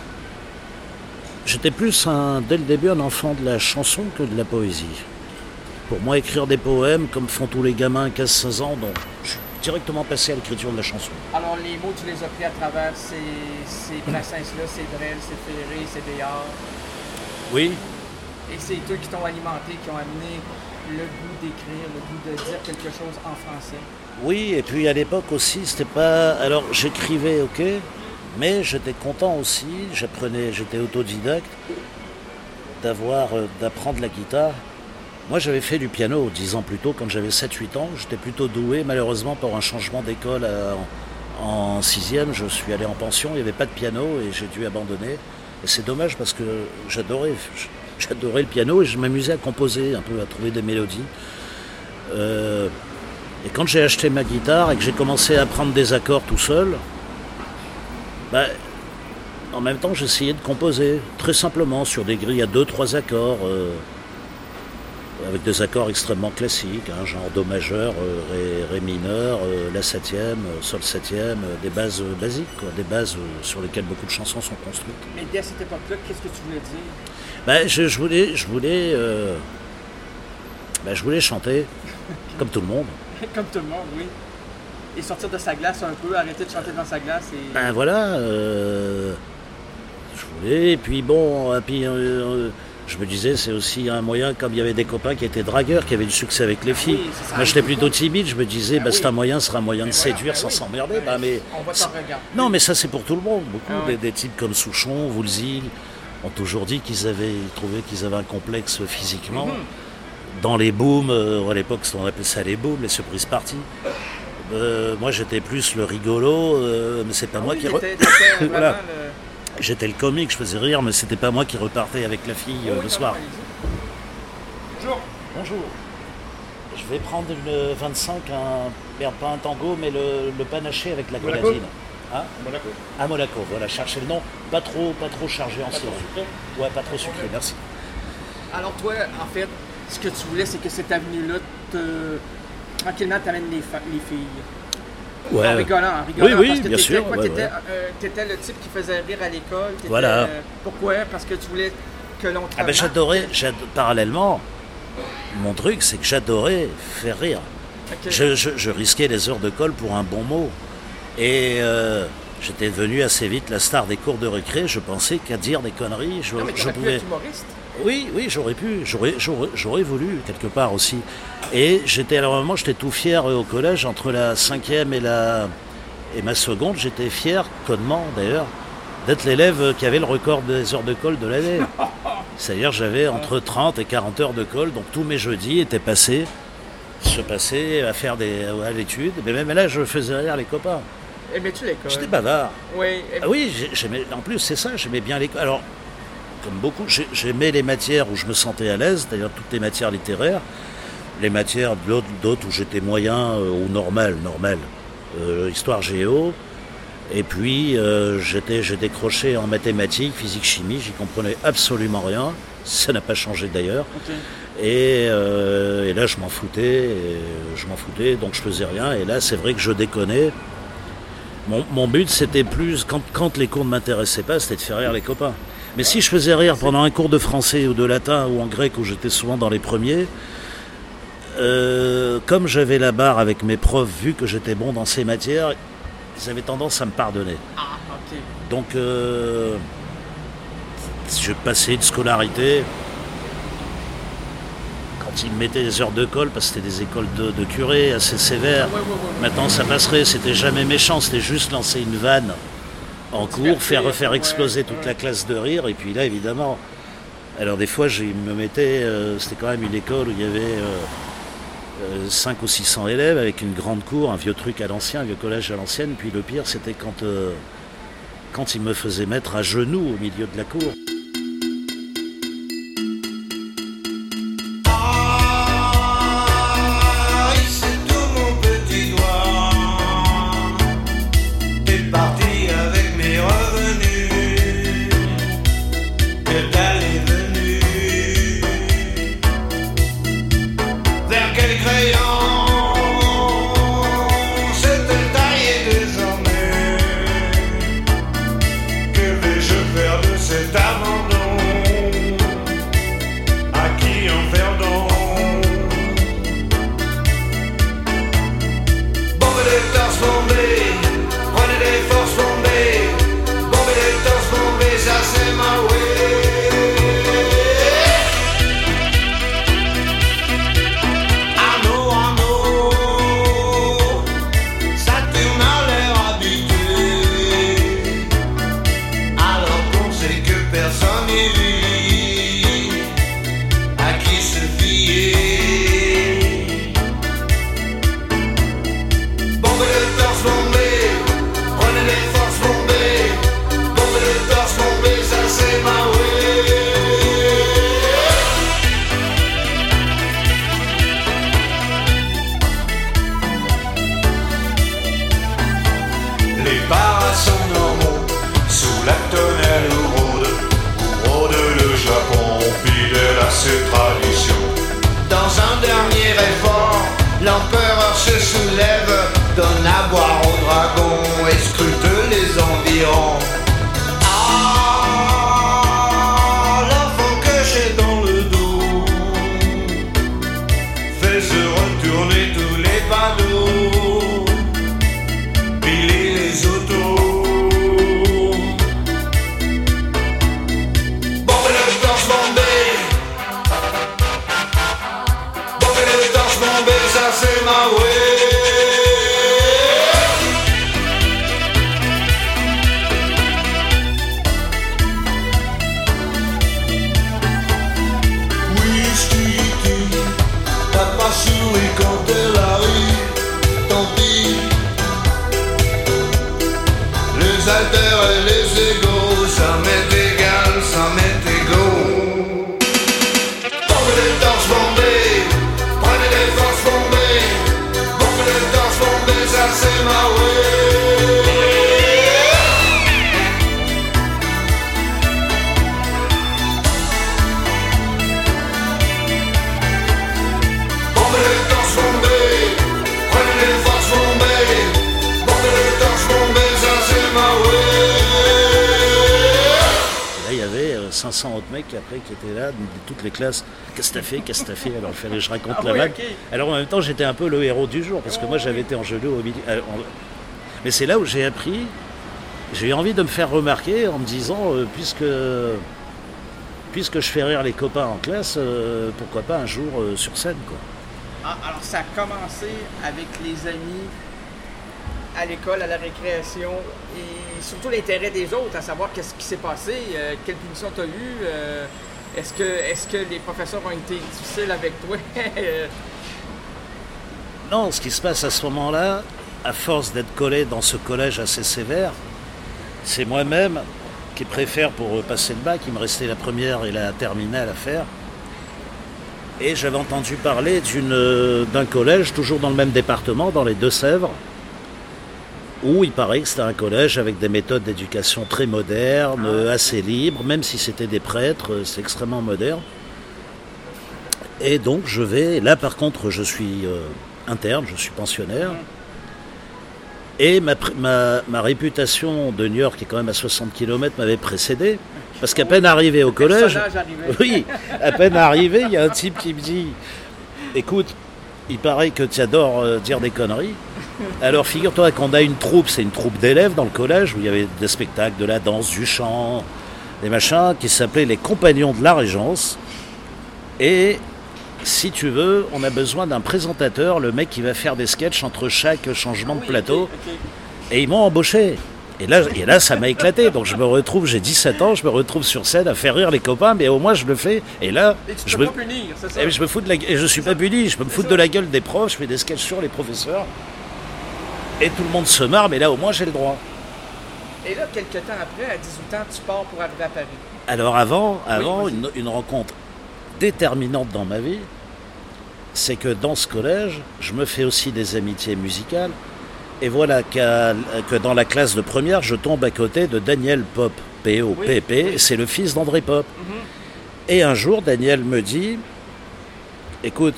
j'étais plus, un, dès le début, un enfant de la chanson que de la poésie. Pour moi, écrire des poèmes, comme font tous les gamins à quinze seize ans, donc je suis directement passé à l'écriture de la chanson. Alors, les mots, tu les as pris à travers ces, ces Brassens-là, ces Brel, ces Ferré, ces Béard. Oui. Et c'est eux qui t'ont alimenté, qui ont amené le goût d'écrire, le goût de dire quelque chose en français. Oui, et puis à l'époque aussi, c'était pas... Alors, j'écrivais, ok, mais j'étais content aussi, j'apprenais, j'étais autodidacte, d'avoir, euh, d'apprendre la guitare. Moi, j'avais fait du piano dix ans plus tôt, quand j'avais sept huit ans. J'étais plutôt doué, malheureusement, pour un changement d'école à- en, en sixième, je suis allé en pension, il n'y avait pas de piano et j'ai dû abandonner. Et c'est dommage parce que j'adorais, j'adorais le piano et je m'amusais à composer, un peu à trouver des mélodies. Euh, et quand j'ai acheté ma guitare et que j'ai commencé à prendre des accords tout seul, bah, en même temps j'essayais de composer, très simplement, sur des grilles à deux trois accords, euh, avec des accords extrêmement classiques, hein, genre Do majeur, euh, ré, ré mineur, euh, La septième, euh, Sol septième, euh, des bases euh, basiques, quoi, des bases euh, sur lesquelles beaucoup de chansons sont construites. Mais dès cette époque-là, qu'est-ce que tu voulais dire? Ben, je, je voulais, je voulais, euh, ben, je voulais chanter, comme tout le monde. Comme tout le monde, oui. Et sortir de sa glace un peu, arrêter de chanter dans sa glace et... Ben voilà, euh, je voulais, et puis bon, et puis, euh, je me disais, c'est aussi un moyen, comme il y avait des copains qui étaient dragueurs, qui avaient du succès avec les filles. oui, c'est ça. Moi, j'étais plutôt timide, je me disais, Ben ben, c'est oui. un moyen, ce sera un moyen de Ben voilà, séduire ben sans oui. s'emmerder. Ben, Ben, mais on va t'en regarder. non, mais ça, c'est pour tout le monde. Beaucoup Ah ouais. des, des types comme Souchon, Woolsey, ont toujours dit qu'ils avaient, ils trouvaient qu'ils avaient un complexe physiquement. Mhm. Dans les booms, euh, à l'époque, on appelait ça les booms, les surprises parties. Euh, moi, j'étais plus le rigolo, euh, mais c'est pas moi Oui, qui... re- t'étais- t'étais Voilà. vraiment le- J'étais le comique, je faisais rire, mais c'était pas moi qui repartais avec la fille euh, Oui, le ça soir. va, allez-y. Bonjour. Bonjour. Je vais prendre le vingt-cinq, un, merde, pas un tango, mais le, le panaché avec la Monaco. grenadine. Hein Monaco. À Monaco, voilà, cherchez le nom. Pas trop, pas trop chargé en sirop. Ouais, pas trop sucré, merci. Alors toi, en fait, ce que tu voulais, c'est que cette avenue-là, te... tranquillement, t'amène les, fa- les filles. Ouais. En rigolant, en rigolant. Oui, oui, parce que bien t'étais sûr, quoi, ouais, t'étais, ouais. euh, t'étais le type qui faisait rire à l'école. t'étais, Voilà. euh, pourquoi? Parce que tu voulais que l'on te Ah ben remarque. j'adorais, j'ad- parallèlement, mon truc c'est que j'adorais faire rire. Ok. Je, je- je risquais les heures de colle pour un bon mot. Et euh, j'étais devenu assez vite la star des cours de récré. Je pensais qu'à dire des conneries, je, Non, mais je t'aurais pu pouvais... être humoriste. Oui, oui, j'aurais pu, j'aurais, j'aurais, j'aurais voulu quelque part aussi. Et j'étais, alors à un moment, j'étais tout fier euh, au collège, entre la cinquième et la et ma seconde, j'étais fier, connement d'ailleurs, d'être l'élève euh, qui avait le record des heures de colle de l'année. C'est-à-dire, j'avais entre trente et quarante heures de colle, donc tous mes jeudis étaient passés, se passaient à faire des, à l'étude. Mais même là, je faisais rire les copains. Aimais-tu l'école? J'étais bavard. Oui. Ah oui, j'ai- j'aimais, en plus, c'est ça, j'aimais bien l'école. Alors, comme beaucoup, j'ai- j'aimais les matières où je me sentais à l'aise, d'ailleurs toutes les matières littéraires. Les matières d'autres, d'autres où j'étais moyen euh, ou normal, normal. Euh, histoire géo. Et puis, euh, j'étais, j'ai décroché en mathématiques, physique, chimie, j'y comprenais absolument rien. Ça n'a pas changé d'ailleurs. Ok. Et, euh, et là, je m'en foutais, et je m'en foutais, donc je faisais rien. Et là, c'est vrai que je déconnais. Mon, mon but, c'était plus, quand, quand les cours ne m'intéressaient pas, c'était de faire rire les copains. Mais si je faisais rire pendant un cours de français ou de latin ou en grec, où j'étais souvent dans les premiers, euh, comme j'avais la barre avec mes profs, vu que j'étais bon dans ces matières, ils avaient tendance à me pardonner. Ah, ok. Donc, euh, je passais une scolarité. Quand ils me mettaient des heures de colle, parce que c'était des écoles de, de curés assez sévères, Ouais, ouais, ouais, ouais. maintenant ça passerait, c'était jamais méchant, c'était juste lancer une vanne en cours, Divertir, faire, faire exploser ouais, toute ouais. la classe de rire, et puis là évidemment, alors des fois je me mettais, euh, c'était quand même une école où il y avait euh, euh, cinq ou six cents élèves avec une grande cour, un vieux truc à l'ancien, un vieux collège à l'ancienne, puis le pire c'était quand, euh, quand ils me faisaient mettre à genoux au milieu de la cour. Ah, c'est tout mon petit doigt est parti avec mes revenus. Que dalle est venue. Vers quel crayon s'est-elle taillée désormais? Que vais-je faire de cet abandon? À qui en faire donc? Bombez les torses bombés, prenez les forces bombées. Bombez les torses bombés, ça c'est ma way. Arnaud, Arnaud, ça tourne à l'air habitué. Alors qu'on sait que personne n'y vit, à qui se fier? Bombez les torses bombés, prenez les forces bombées. Bombez les torses bombés, ça c'est ma way. Les paras sont normaux, sous la tonnelle où rôde, où rôde le Japon, fidèle à ses traditions. Dans un dernier effort, l'empereur se soulève, donne à boire au dragon et scrute les environs. Ah, l'enfant que j'ai dans le dos fait se retourner tous les badauds, piler les autos. Bombez les torses bombés, bombez les torses bombés, ça c'est ma way. Whisky, t'as pas souri quand elle arrive, tant pis. Les haltères et les égaux, ça m'est égal, ça m'est égaux. Bombez les torses bombés, prenez les forces bombées. Bombez les torses bombées, ça c'est ma way. Bombez les torses bombées, prenez les forces bombées. Bombez les torses bombées, ça c'est ma way. Et là, il y avait euh, cinq cents autres mecs après qui étaient là, de toutes les classes. Qu'est-ce que t'as fait? Qu'est-ce que t'as fait? Alors, il fallait que je raconte Ah la oui, vague. ok. Alors, en même temps, j'étais un peu le héros du jour, parce que moi, j'avais été en gelé au milieu. euh, en- Mais c'est là où j'ai appris, j'ai eu envie de me faire remarquer en me disant, euh, puisque, puisque je fais rire les copains en classe, euh, pourquoi pas un jour euh, sur scène, quoi. Ah, alors, ça a commencé avec les amis à l'école, à la récréation, et surtout l'intérêt des autres, à savoir qu'est-ce qui s'est passé, euh, quelle punition tu as eue, euh, est-ce que, est-ce que les professeurs ont été difficiles avec toi? Euh, Non, ce qui se passe à ce moment-là, à force d'être collé dans ce collège assez sévère, c'est moi-même qui préfère pour passer le bac, il me restait la première et la terminale à faire. Et j'avais entendu parler d'une, d'un collège, toujours dans le même département, dans les Deux-Sèvres, où il paraît que c'était un collège avec des méthodes d'éducation très modernes, assez libres, même si c'était des prêtres, c'est extrêmement moderne. Et donc je vais, là par contre je suis euh, interne, je suis pensionnaire, et ma, ma, ma réputation de New York, qui est quand même à soixante kilomètres, m'avait précédé, parce qu'à peine arrivé au collège, oui, à peine arrivé, il y a un type qui me dit, écoute, il paraît que tu adores euh, dire des conneries. Alors figure-toi qu'on a une troupe, c'est une troupe d'élèves dans le collège, où il y avait des spectacles, de la danse, du chant, des machins, qui s'appelaient les Compagnons de la Régence. Et si tu veux, on a besoin d'un présentateur, le mec qui va faire des sketchs entre chaque changement de plateau. Okay, okay. Et ils m'ont embauché. Et là, et là, ça m'a éclaté. Donc je me retrouve, j'ai dix-sept ans, je me retrouve sur scène à faire rire les copains, mais au moins je le fais. Et là, et tu je peux me pas punir, c'est ça. Et je me fous de la et je suis pas puni, je peux me foutre de la gueule des profs, je fais des sketchs sur les professeurs. Et tout le monde se marre, mais là au moins j'ai le droit. Et là, quelques temps après, à dix-huit ans, tu pars pour arriver à Paris. Alors avant, avant oui, une, une rencontre déterminante dans ma vie, c'est que dans ce collège, je me fais aussi des amitiés musicales. Et voilà qu'à, que dans la classe de première, je tombe à côté de Daniel Pop, P O P P, oui, oui. C'est le fils d'André Pop. Mm-hmm. Et un jour, Daniel me dit, écoute,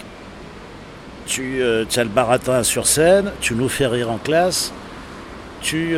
tu, euh, tu as le baratin sur scène, tu nous fais rire en classe, tu,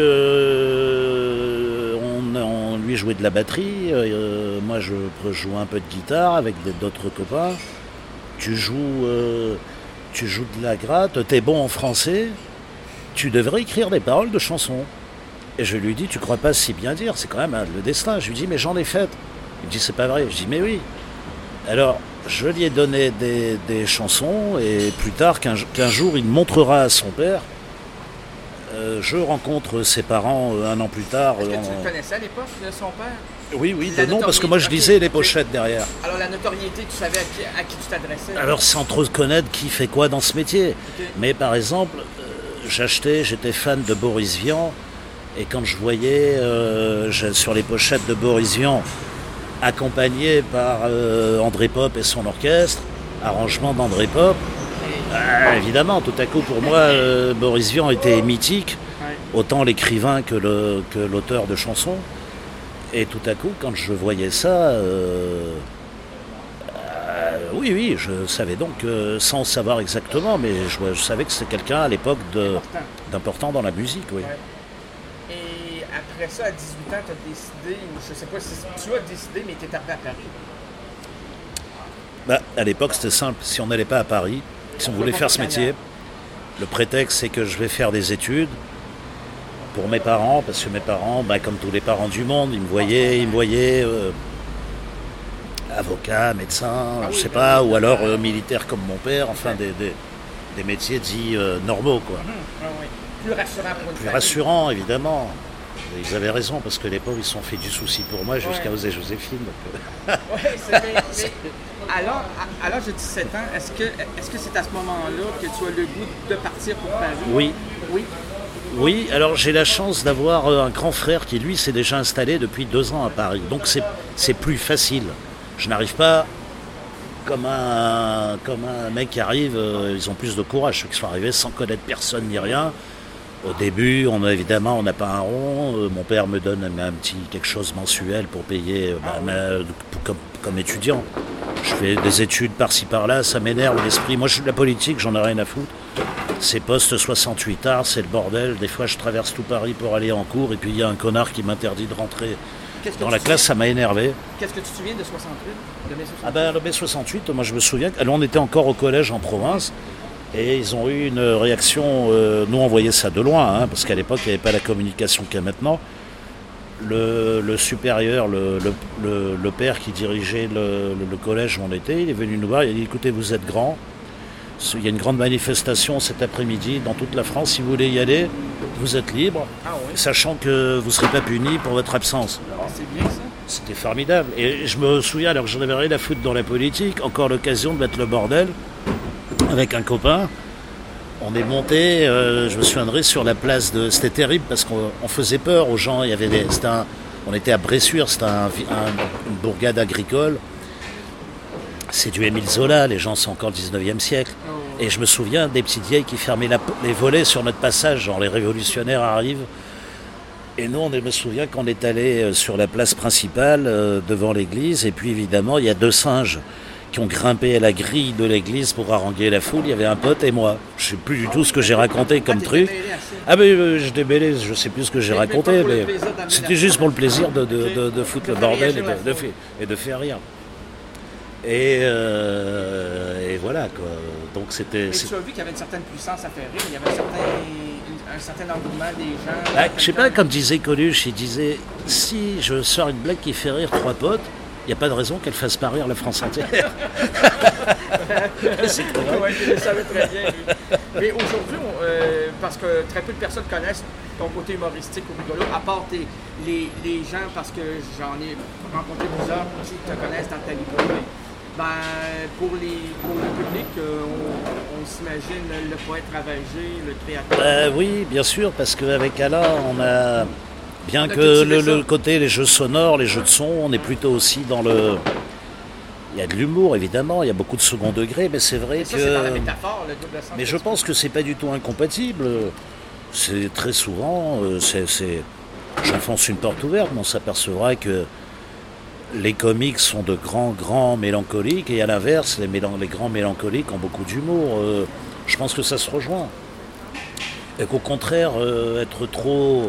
euh, on, on lui jouait de la batterie, euh, moi je joue un peu de guitare avec d'autres copains, tu joues, euh, tu joues de la gratte, t'es bon en français, tu devrais écrire des paroles de chansons. Et je lui dis, tu crois pas si bien dire, c'est quand même hein, le destin. Je lui dis, mais j'en ai fait. Il me dit, c'est pas vrai. Je dis, mais oui. Alors, je lui ai donné des, des chansons, et plus tard, qu'un, qu'un jour, il montrera à son père. Euh, je rencontre ses parents euh, un an plus tard. Est-ce que euh, tu le connaissais à l'époque de son père? Oui, oui, de nom, parce que moi je lisais les pochettes derrière. Alors la notoriété, tu savais à qui, à qui tu t'adressais? Alors sans trop connaître qui fait quoi dans ce métier. Okay. Mais par exemple, euh, j'achetais, j'étais fan de Boris Vian, et quand je voyais euh, je, sur les pochettes de Boris Vian, accompagné par euh, André Pop et son orchestre, arrangement d'André Pop, euh, évidemment, tout à coup pour moi, euh, Boris Vian était mythique, autant l'écrivain que, le, que l'auteur de chansons. Et tout à coup, quand je voyais ça, euh, euh, oui, oui, je savais donc, euh, sans savoir exactement, mais je, je savais que c'était quelqu'un à l'époque de, d'important dans la musique, oui. Ouais. Et après ça, à dix-huit ans, tu as décidé, je ne sais pas si tu as décidé, mais tu es arrivé à Paris. Bah, à l'époque, c'était simple. Si on n'allait pas à Paris, si on voulait faire ce métier, le prétexte, c'est que je vais faire des études. Pour mes parents, parce que mes parents, bah, comme tous les parents du monde, ils me voyaient, ils me voyaient euh, avocat, médecin, ah je oui, sais pas, oui, ou alors euh, militaire comme mon père, enfin des, des, des métiers dits euh, normaux, quoi. Mmh, oui. Plus rassurant pour une Plus rassurant, évidemment. Et ils avaient raison, parce que les pauvres, ils se sont fait du souci pour moi jusqu'à ouais. oser Joséphine. Donc... oui, c'est mais, mais alors, à, à l'âge de dix-sept ans, est-ce que, est-ce que c'est à ce moment-là que tu as le goût de partir pour Paris? Oui. Oui. Oui, alors j'ai la chance d'avoir un grand frère qui, lui, s'est déjà installé depuis deux ans à Paris. Donc c'est, c'est plus facile. Je n'arrive pas comme un, comme un mec qui arrive, euh, ils ont plus de courage, ceux qui sont arrivés sans connaître personne ni rien. Au début, on a, évidemment, on n'a pas un rond. Euh, mon père me donne un petit quelque chose mensuel pour payer euh, bah, ma, comme, comme étudiant. Je fais des études par-ci par-là, ça m'énerve l'esprit. Moi, je suis de la politique, j'en ai rien à foutre. C'est poste soixante-huit arts, c'est le bordel. Des fois, je traverse tout Paris pour aller en cours, et puis il y a un connard qui m'interdit de rentrer dans la classe, ça m'a énervé. Qu'est-ce que tu te souviens de soixante-huit, de mai soixante-huit? Ah ben, le mai soixante-huit, moi je me souviens, alors on était encore au collège en province, et ils ont eu une réaction, euh, nous on voyait ça de loin, hein, parce qu'à l'époque, il n'y avait pas la communication qu'il y a maintenant. Le, le supérieur, le, le, le, le père qui dirigeait le, le, le collège où on était, il est venu nous voir, il a dit, écoutez, vous êtes grands, il y a une grande manifestation cet après-midi dans toute la France. Si vous voulez y aller, vous êtes libre, ah oui. Sachant que vous ne serez pas puni pour votre absence. Ah, c'est bien ça. C'était formidable. Et je me souviens, alors que j'en avais rien à foutre dans la politique, encore l'occasion de mettre le bordel avec un copain. On est monté, euh, je me souviendrai, sur la place de... C'était terrible parce qu'on on faisait peur aux gens. Il y avait des... C'était un... On était à Bressuire, c'était un, un, une bourgade agricole. C'est du Émile Zola, les gens sont encore au dix-neuvième siècle. Et je me souviens des petites vieilles qui fermaient la, les volets sur notre passage, genre les révolutionnaires arrivent. Et nous, on me souvient qu'on est allé sur la place principale, euh, devant l'église, et puis évidemment, il y a deux singes qui ont grimpé à la grille de l'église pour haranguer la foule. Il y avait un pote et moi. Je ne sais plus du tout ce que j'ai raconté comme ah, truc. Ah mais euh, je démêlais, je ne sais plus ce que j'ai mais raconté, mais mais c'était juste pour le plaisir de, de, de, de foutre le bordel et de, de, faire, et de faire rire. Et, euh, et voilà quoi. Donc c'était. Mais tu as vu qu'il y avait une certaine puissance à faire rire, il y avait un certain, un certain engouement des gens. Ah, je sais pas, comme disait Coluche, il disait si je sors une blague qui fait rire trois potes, il n'y a pas de raison qu'elle fasse pas rire la France entière. C'est clair. Ouais, je le savais très bien. Lui. Mais aujourd'hui, on, euh, parce que très peu de personnes connaissent ton côté humoristique ou rigolo, à part tes, les, les gens, parce que j'en ai rencontré plusieurs qui te connaissent dans ta librairie. Ben, pour, les, pour le public, euh, on, on s'imagine le, le poète ravagé, le créateur. Euh, oui, bien sûr, parce qu'avec Alain, on a, bien on a que le, le côté, les jeux sonores, les jeux de son, on est plutôt aussi dans le... Il y a de l'humour, évidemment, il y a beaucoup de second degré, mais c'est vrai et ça, que... c'est dans la métaphore, le double sens. Mais je pense que c'est pas du tout incompatible. C'est très souvent... C'est, c'est... J'enfonce une porte ouverte, mais on s'apercevra que les comiques sont de grands, grands mélancoliques, et à l'inverse, les, mélan- les grands mélancoliques ont beaucoup d'humour. Euh, je pense que ça se rejoint. Et qu'au contraire, euh, être trop,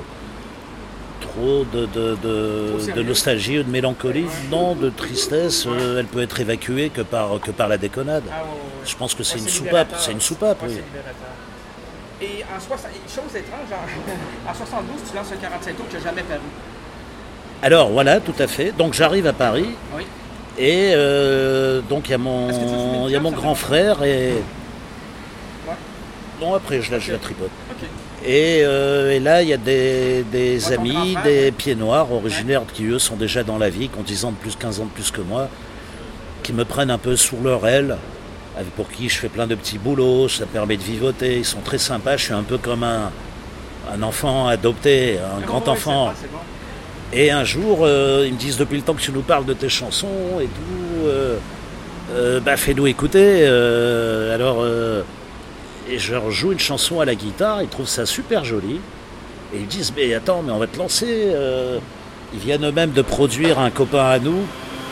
trop de, de, de, de nostalgie ou de mélancolie, non, de tristesse, euh, elle peut être évacuée que par, que par la déconnade. Ah, ouais, ouais. Je pense que c'est, ouais, une, c'est soupape, c'est une soupape. Ouais, Oui. C'est et en soixante, chose étrange, en, en soixante-douze, tu lances un quarante-cinq tours qui n'a jamais paru. Alors voilà, tout à fait. Donc j'arrive à Paris. Oui. Et euh, donc il y a mon, y a mon grand frère et... Ouais. Bon après je la, okay. je la tripote. Okay. Et, euh, et là il y a des, des ouais, amis, des pieds noirs originaires ouais. qui eux sont déjà dans la vie, qui ont dix ans de plus, quinze ans de plus que moi, qui me prennent un peu sous leur aile, pour qui je fais plein de petits boulots, ça permet de vivoter, ils sont très sympas, je suis un peu comme un, un enfant adopté, un c'est grand bon, enfant. Ouais, c'est bon. Et un jour, euh, ils me disent depuis le temps que tu nous parles de tes chansons et tout, euh, euh, bah fais-nous écouter. Euh, alors, euh, et je leur joue une chanson à la guitare, ils trouvent ça super joli. Et ils disent, mais attends, mais on va te lancer. Euh, ils viennent eux-mêmes de produire un copain à nous.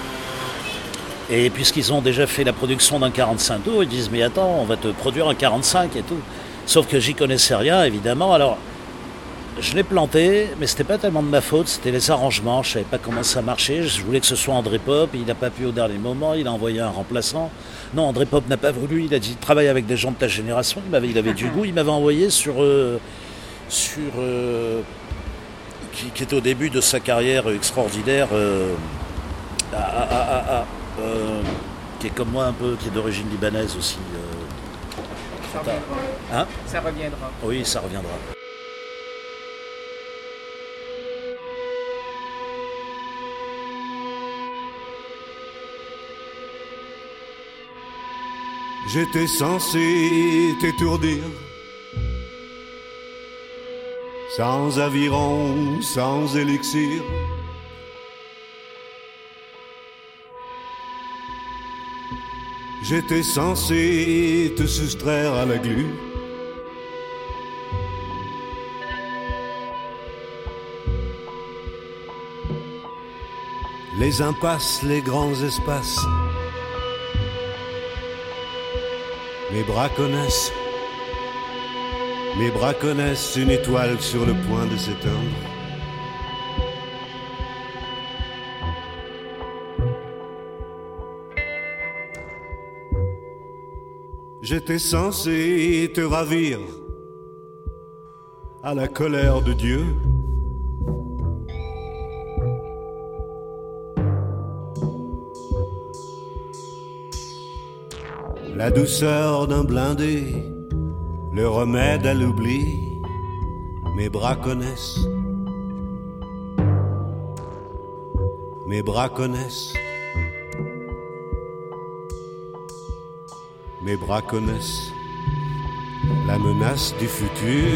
Et puisqu'ils ont déjà fait la production d'un quarante-cinq tours, ils disent, mais attends, on va te produire un quarante-cinq et tout. Sauf que j'y connaissais rien, évidemment. Alors, je l'ai planté, mais c'était pas tellement de ma faute, c'était les arrangements, je savais pas comment ça marchait, je voulais que ce soit André Pop, il n'a pas pu au dernier moment, il a envoyé un remplaçant. Non, André Pop n'a pas voulu, il a dit travaille avec des gens de ta génération, il avait, il avait du goût, il m'avait envoyé sur... Euh, sur euh, qui, qui était au début de sa carrière extraordinaire, euh, à, à, à, à, euh, qui est comme moi un peu, qui est d'origine libanaise aussi. Euh, ça reviendra. Hein ça reviendra. Oui, ça reviendra. J'étais censé t'étourdir, sans aviron, sans élixir. J'étais censé te soustraire à la glu. Les impasses, les grands espaces, mes bras connaissent, mes bras connaissent une étoile sur le point de s'éteindre. J'étais censé te ravir à la colère de Dieu. La douceur d'un blindé, le remède à l'oubli, mes bras connaissent, mes bras connaissent, mes bras connaissent la menace du futur,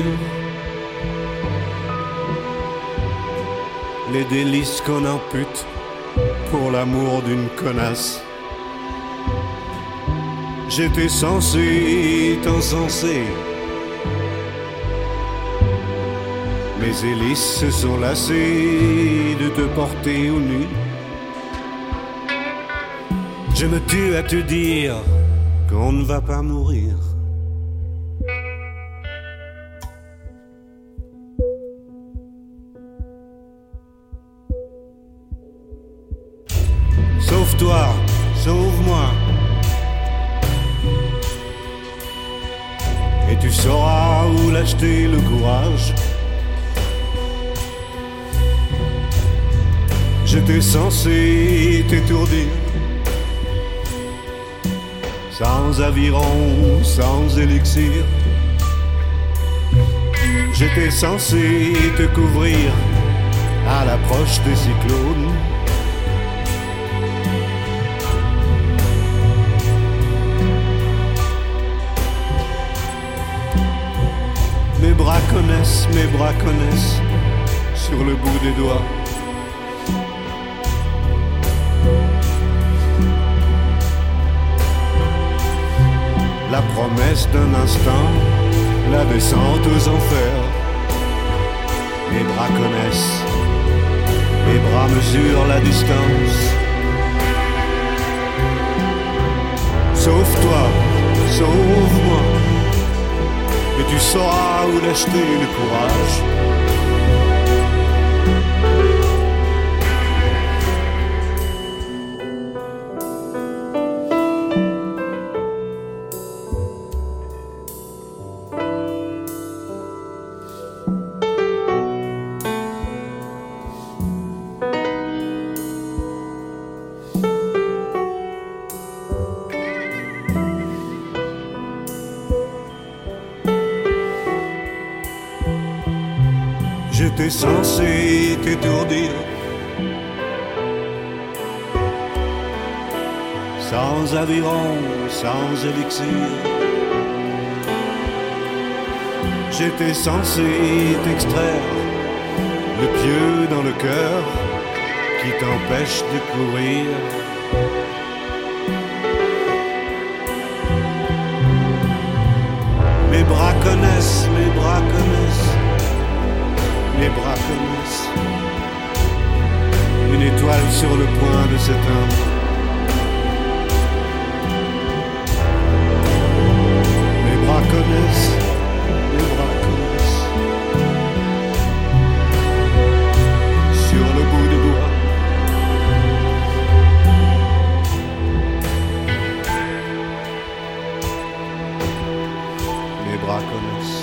les délices qu'on ampute pour l'amour d'une connasse. J'étais censé t'encenser, mes hélices se sont lassées de te porter au nu. Je me tue à te dire qu'on ne va pas mourir. Sauve-toi, sauve-moi, et tu sauras où l'acheter le courage. J'étais censé t'étourdir, sans aviron, sans élixir. J'étais censé te couvrir à l'approche des cyclones. Mes bras connaissent, mes bras connaissent sur le bout des doigts. La promesse d'un instant, la descente aux enfers. Mes bras connaissent, mes bras mesurent la distance. Sauve-toi, sauve-moi, et tu sauras où l'acheter le courage. J'étais censé t'étourdir, sans aviron, sans élixir. J'étais censé t'extraire le pieu dans le cœur qui t'empêche de courir. Mes bras connaissent, mes bras connaissent, mes bras connaissent une étoile sur le point de s'éteindre. Mes bras connaissent, mes bras connaissent sur le bout des doigts. Mes bras connaissent.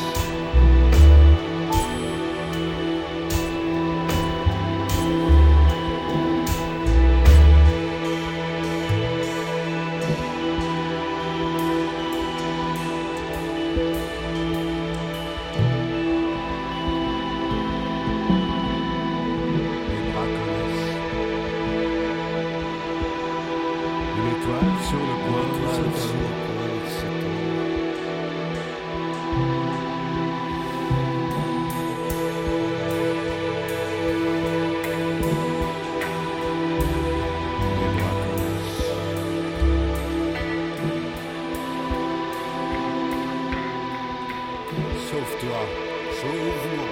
Sauve-toi, sauve-moi.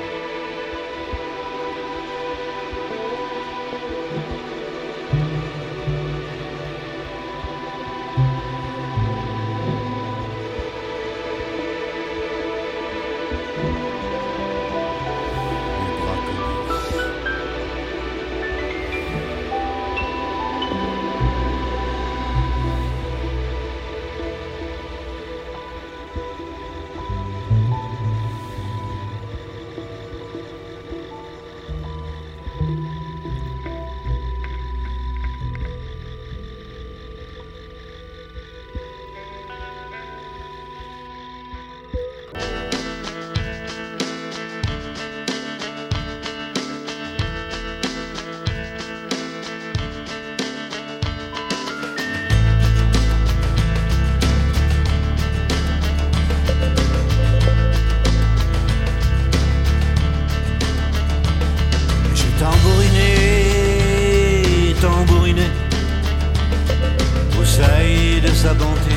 conseil de sa bonté.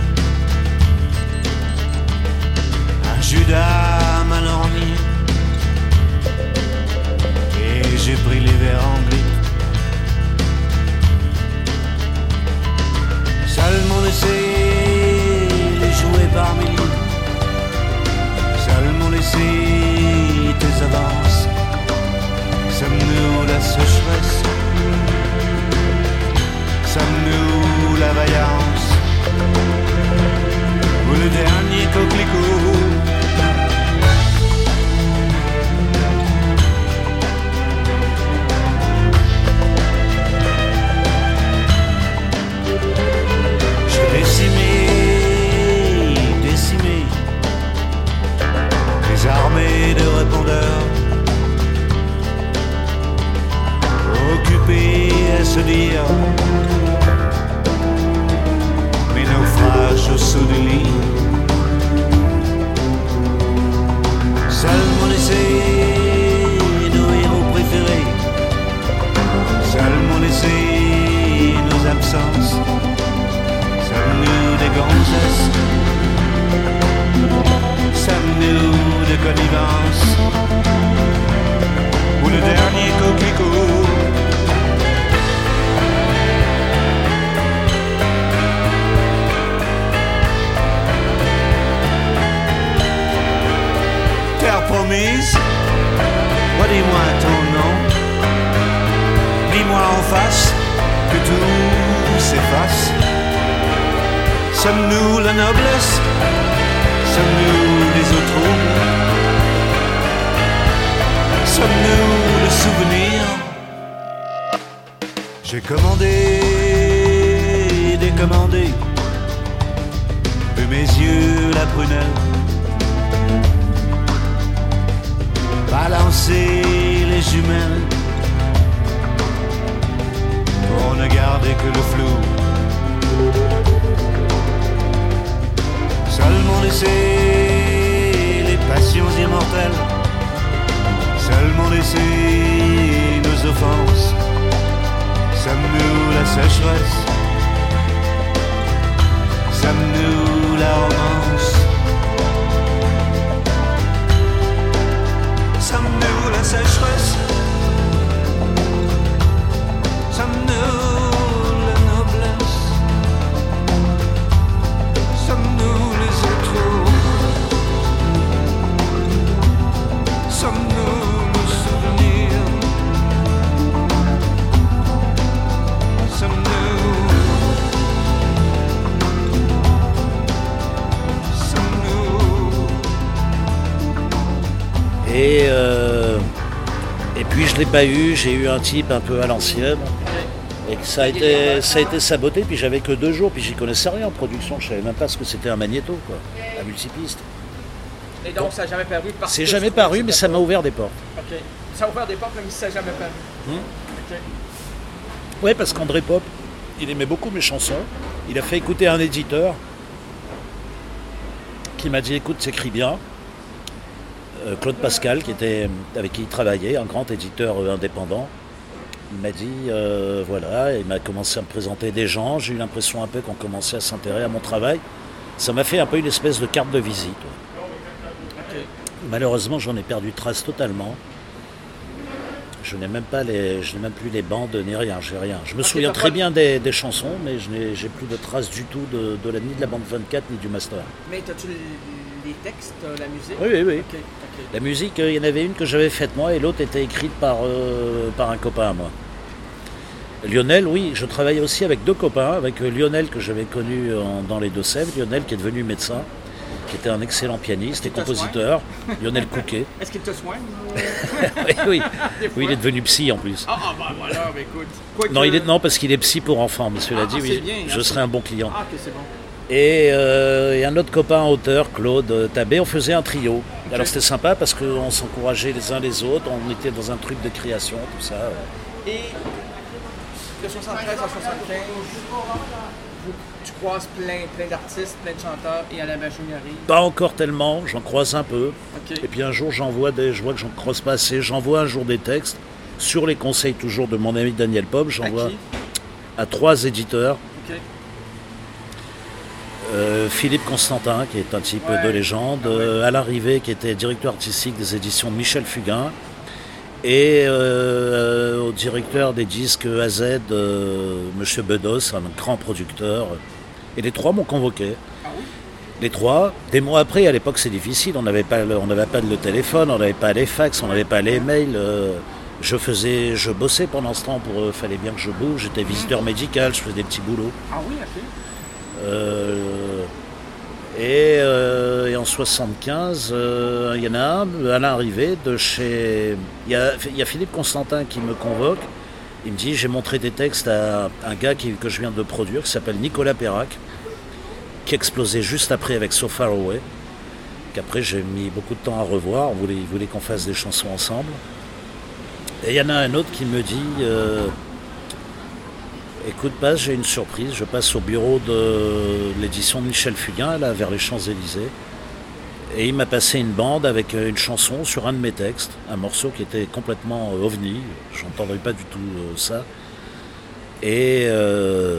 Un Judas mal orni. Et j'ai pris les verres en grippe. Seulement laissé les jouer par milliers. Seulement laissé tes avances. Sommes-nous la sécheresse? Sommes-nous la vaillance? Ou le dernier coquelicot? J'ai décimé, décimé les armées de répondeurs, occupés à se dire mes naufrages au saut du lit. Seulement laissé nos héros préférés, seulement laissé nos absences. Sommes-nous des gonzesses? Sommes-nous de connivence? Ou le dernier coquelicot? Terre promise, redis-moi ton nom. Dis-moi en face que tout s'efface. Sommes-nous la noblesse? Sommes-nous les eaux troubles? Sommes-nous le souvenir? J'ai commandé, décommandé, de mes yeux la prunelle, balancer les jumelles, pour ne garder que le flou. Seulement laisser les passions immortelles, seulement laisser nos offenses. Sommes-nous la sécheresse? Sommes-nous la romance? Sommes-nous la sécheresse? Sommes-nous la noblesse? Sommes-nous les étraux? Sommes-nous le souvenir? Sommes-nous? Sommes-nous? Et, euh, et puis je l'ai pas eu, j'ai eu un type un peu à l'ancienne. Et que ça a été, ça a été saboté, puis j'avais que deux jours, puis j'y connaissais rien en production, je savais même pas ce que c'était un magnéto, quoi, un multipiste. Et donc, ça n'a jamais paru parce C'est que jamais tu paru, trouvais mais que ça c'était m'a ouvert des portes. pas- Ok. Ça a ouvert des portes, même si ça n'a jamais paru. Hmm. Ok. Ouais, parce qu'André Pop, il aimait beaucoup mes chansons. Il a fait écouter un éditeur qui m'a dit écoute, t'écris bien. Euh, Claude Pascal, qui était, avec qui il travaillait, un grand éditeur euh, indépendant. Il m'a dit euh, voilà, il m'a commencé à me présenter des gens. J'ai eu l'impression un peu qu'on commençait à s'intéresser à mon travail. Ça m'a fait un peu une espèce de carte de visite. Ok. Malheureusement, j'en ai perdu trace totalement. Je n'ai même pas les, je n'ai même plus les bandes ni rien, j'ai rien. Je me Ok, souviens t'as très pas- bien des, des chansons, mais je n'ai, j'ai plus de traces du tout de, de la, ni de la bande vingt-quatre ni du master. Mais as-tu l- les textes, euh, la musique? Oui, oui, oui. Ok, ok. La musique, euh, il y en avait une que j'avais faite moi et l'autre était écrite par, euh, par un copain à moi. Lionel, oui, je travaillais aussi avec deux copains, avec euh, Lionel que j'avais connu en- dans les Deux-Sèvres, Lionel qui est devenu médecin, qui était un excellent pianiste et Qui te compositeur, Lionel Couquet. Est-ce qu'il te soigne? oui, oui. Des Oui, il fois. est devenu psy en plus. Ah, ah, bah voilà, mais écoute. Quoi Non, que- il est, non, parce qu'il est psy pour enfants, mais cela Ah, dit, ah, oui, c'est bien, je ah, serai c'est- un bon client. Ah, ok, c'est bon. Et, euh, et un autre copain auteur, Claude euh, Tabé, on faisait un trio. Alors c'était sympa parce qu'on s'encourageait les uns les autres, on était dans un truc de création, tout ça. Et de soixante-treize à soixante-quinze, vous- tu croises plein, plein d'artistes, plein de chanteurs, et à la machinerie. Pas encore tellement, j'en croise un peu. Ok. Et puis un jour, j'envoie des, je vois que j'en croise pas assez, j'envoie un jour des textes, sur les conseils toujours de mon ami Daniel Pop, À j'envoie qui? à trois éditeurs. Ok. Euh, Philippe Constantin, qui est un type ouais. de légende, euh, Alain Rivet, qui était directeur artistique des éditions de Michel Fugain, et euh, au directeur des disques A Z, euh, M. Bedos, un grand producteur. Et les trois m'ont convoqué. Ah oui? Les trois, des mois après, à l'époque c'est difficile, on n'avait pas, le, on n'avait pas le téléphone, on n'avait pas les fax, on n'avait pas les mails. Euh, je faisais, je bossais pendant ce temps, il euh, fallait bien que je bouge, j'étais visiteur médical, je faisais des petits boulots. Ah oui, ok. Euh, et, euh, et en soixante-quinze, il euh, y en a un, Alain Rivet, de chez... Il y a, y a Philippe Constantin qui me convoque, il me dit, j'ai montré des textes à un gars qui, que je viens de produire, qui s'appelle Nicolas Perrac, qui explosait juste après avec So Far Away, qu'après j'ai mis beaucoup de temps à revoir, on voulait, il voulait qu'on fasse des chansons ensemble. Et il y en a un autre qui me dit, euh, écoute Baz, j'ai une surprise, je passe au bureau de l'édition de Michel Fugain, là, vers les Champs-Élysées, et il m'a passé une bande avec une chanson sur un de mes textes, un morceau qui était complètement euh, ovni, j'entendais pas du tout euh, ça. Et... Euh,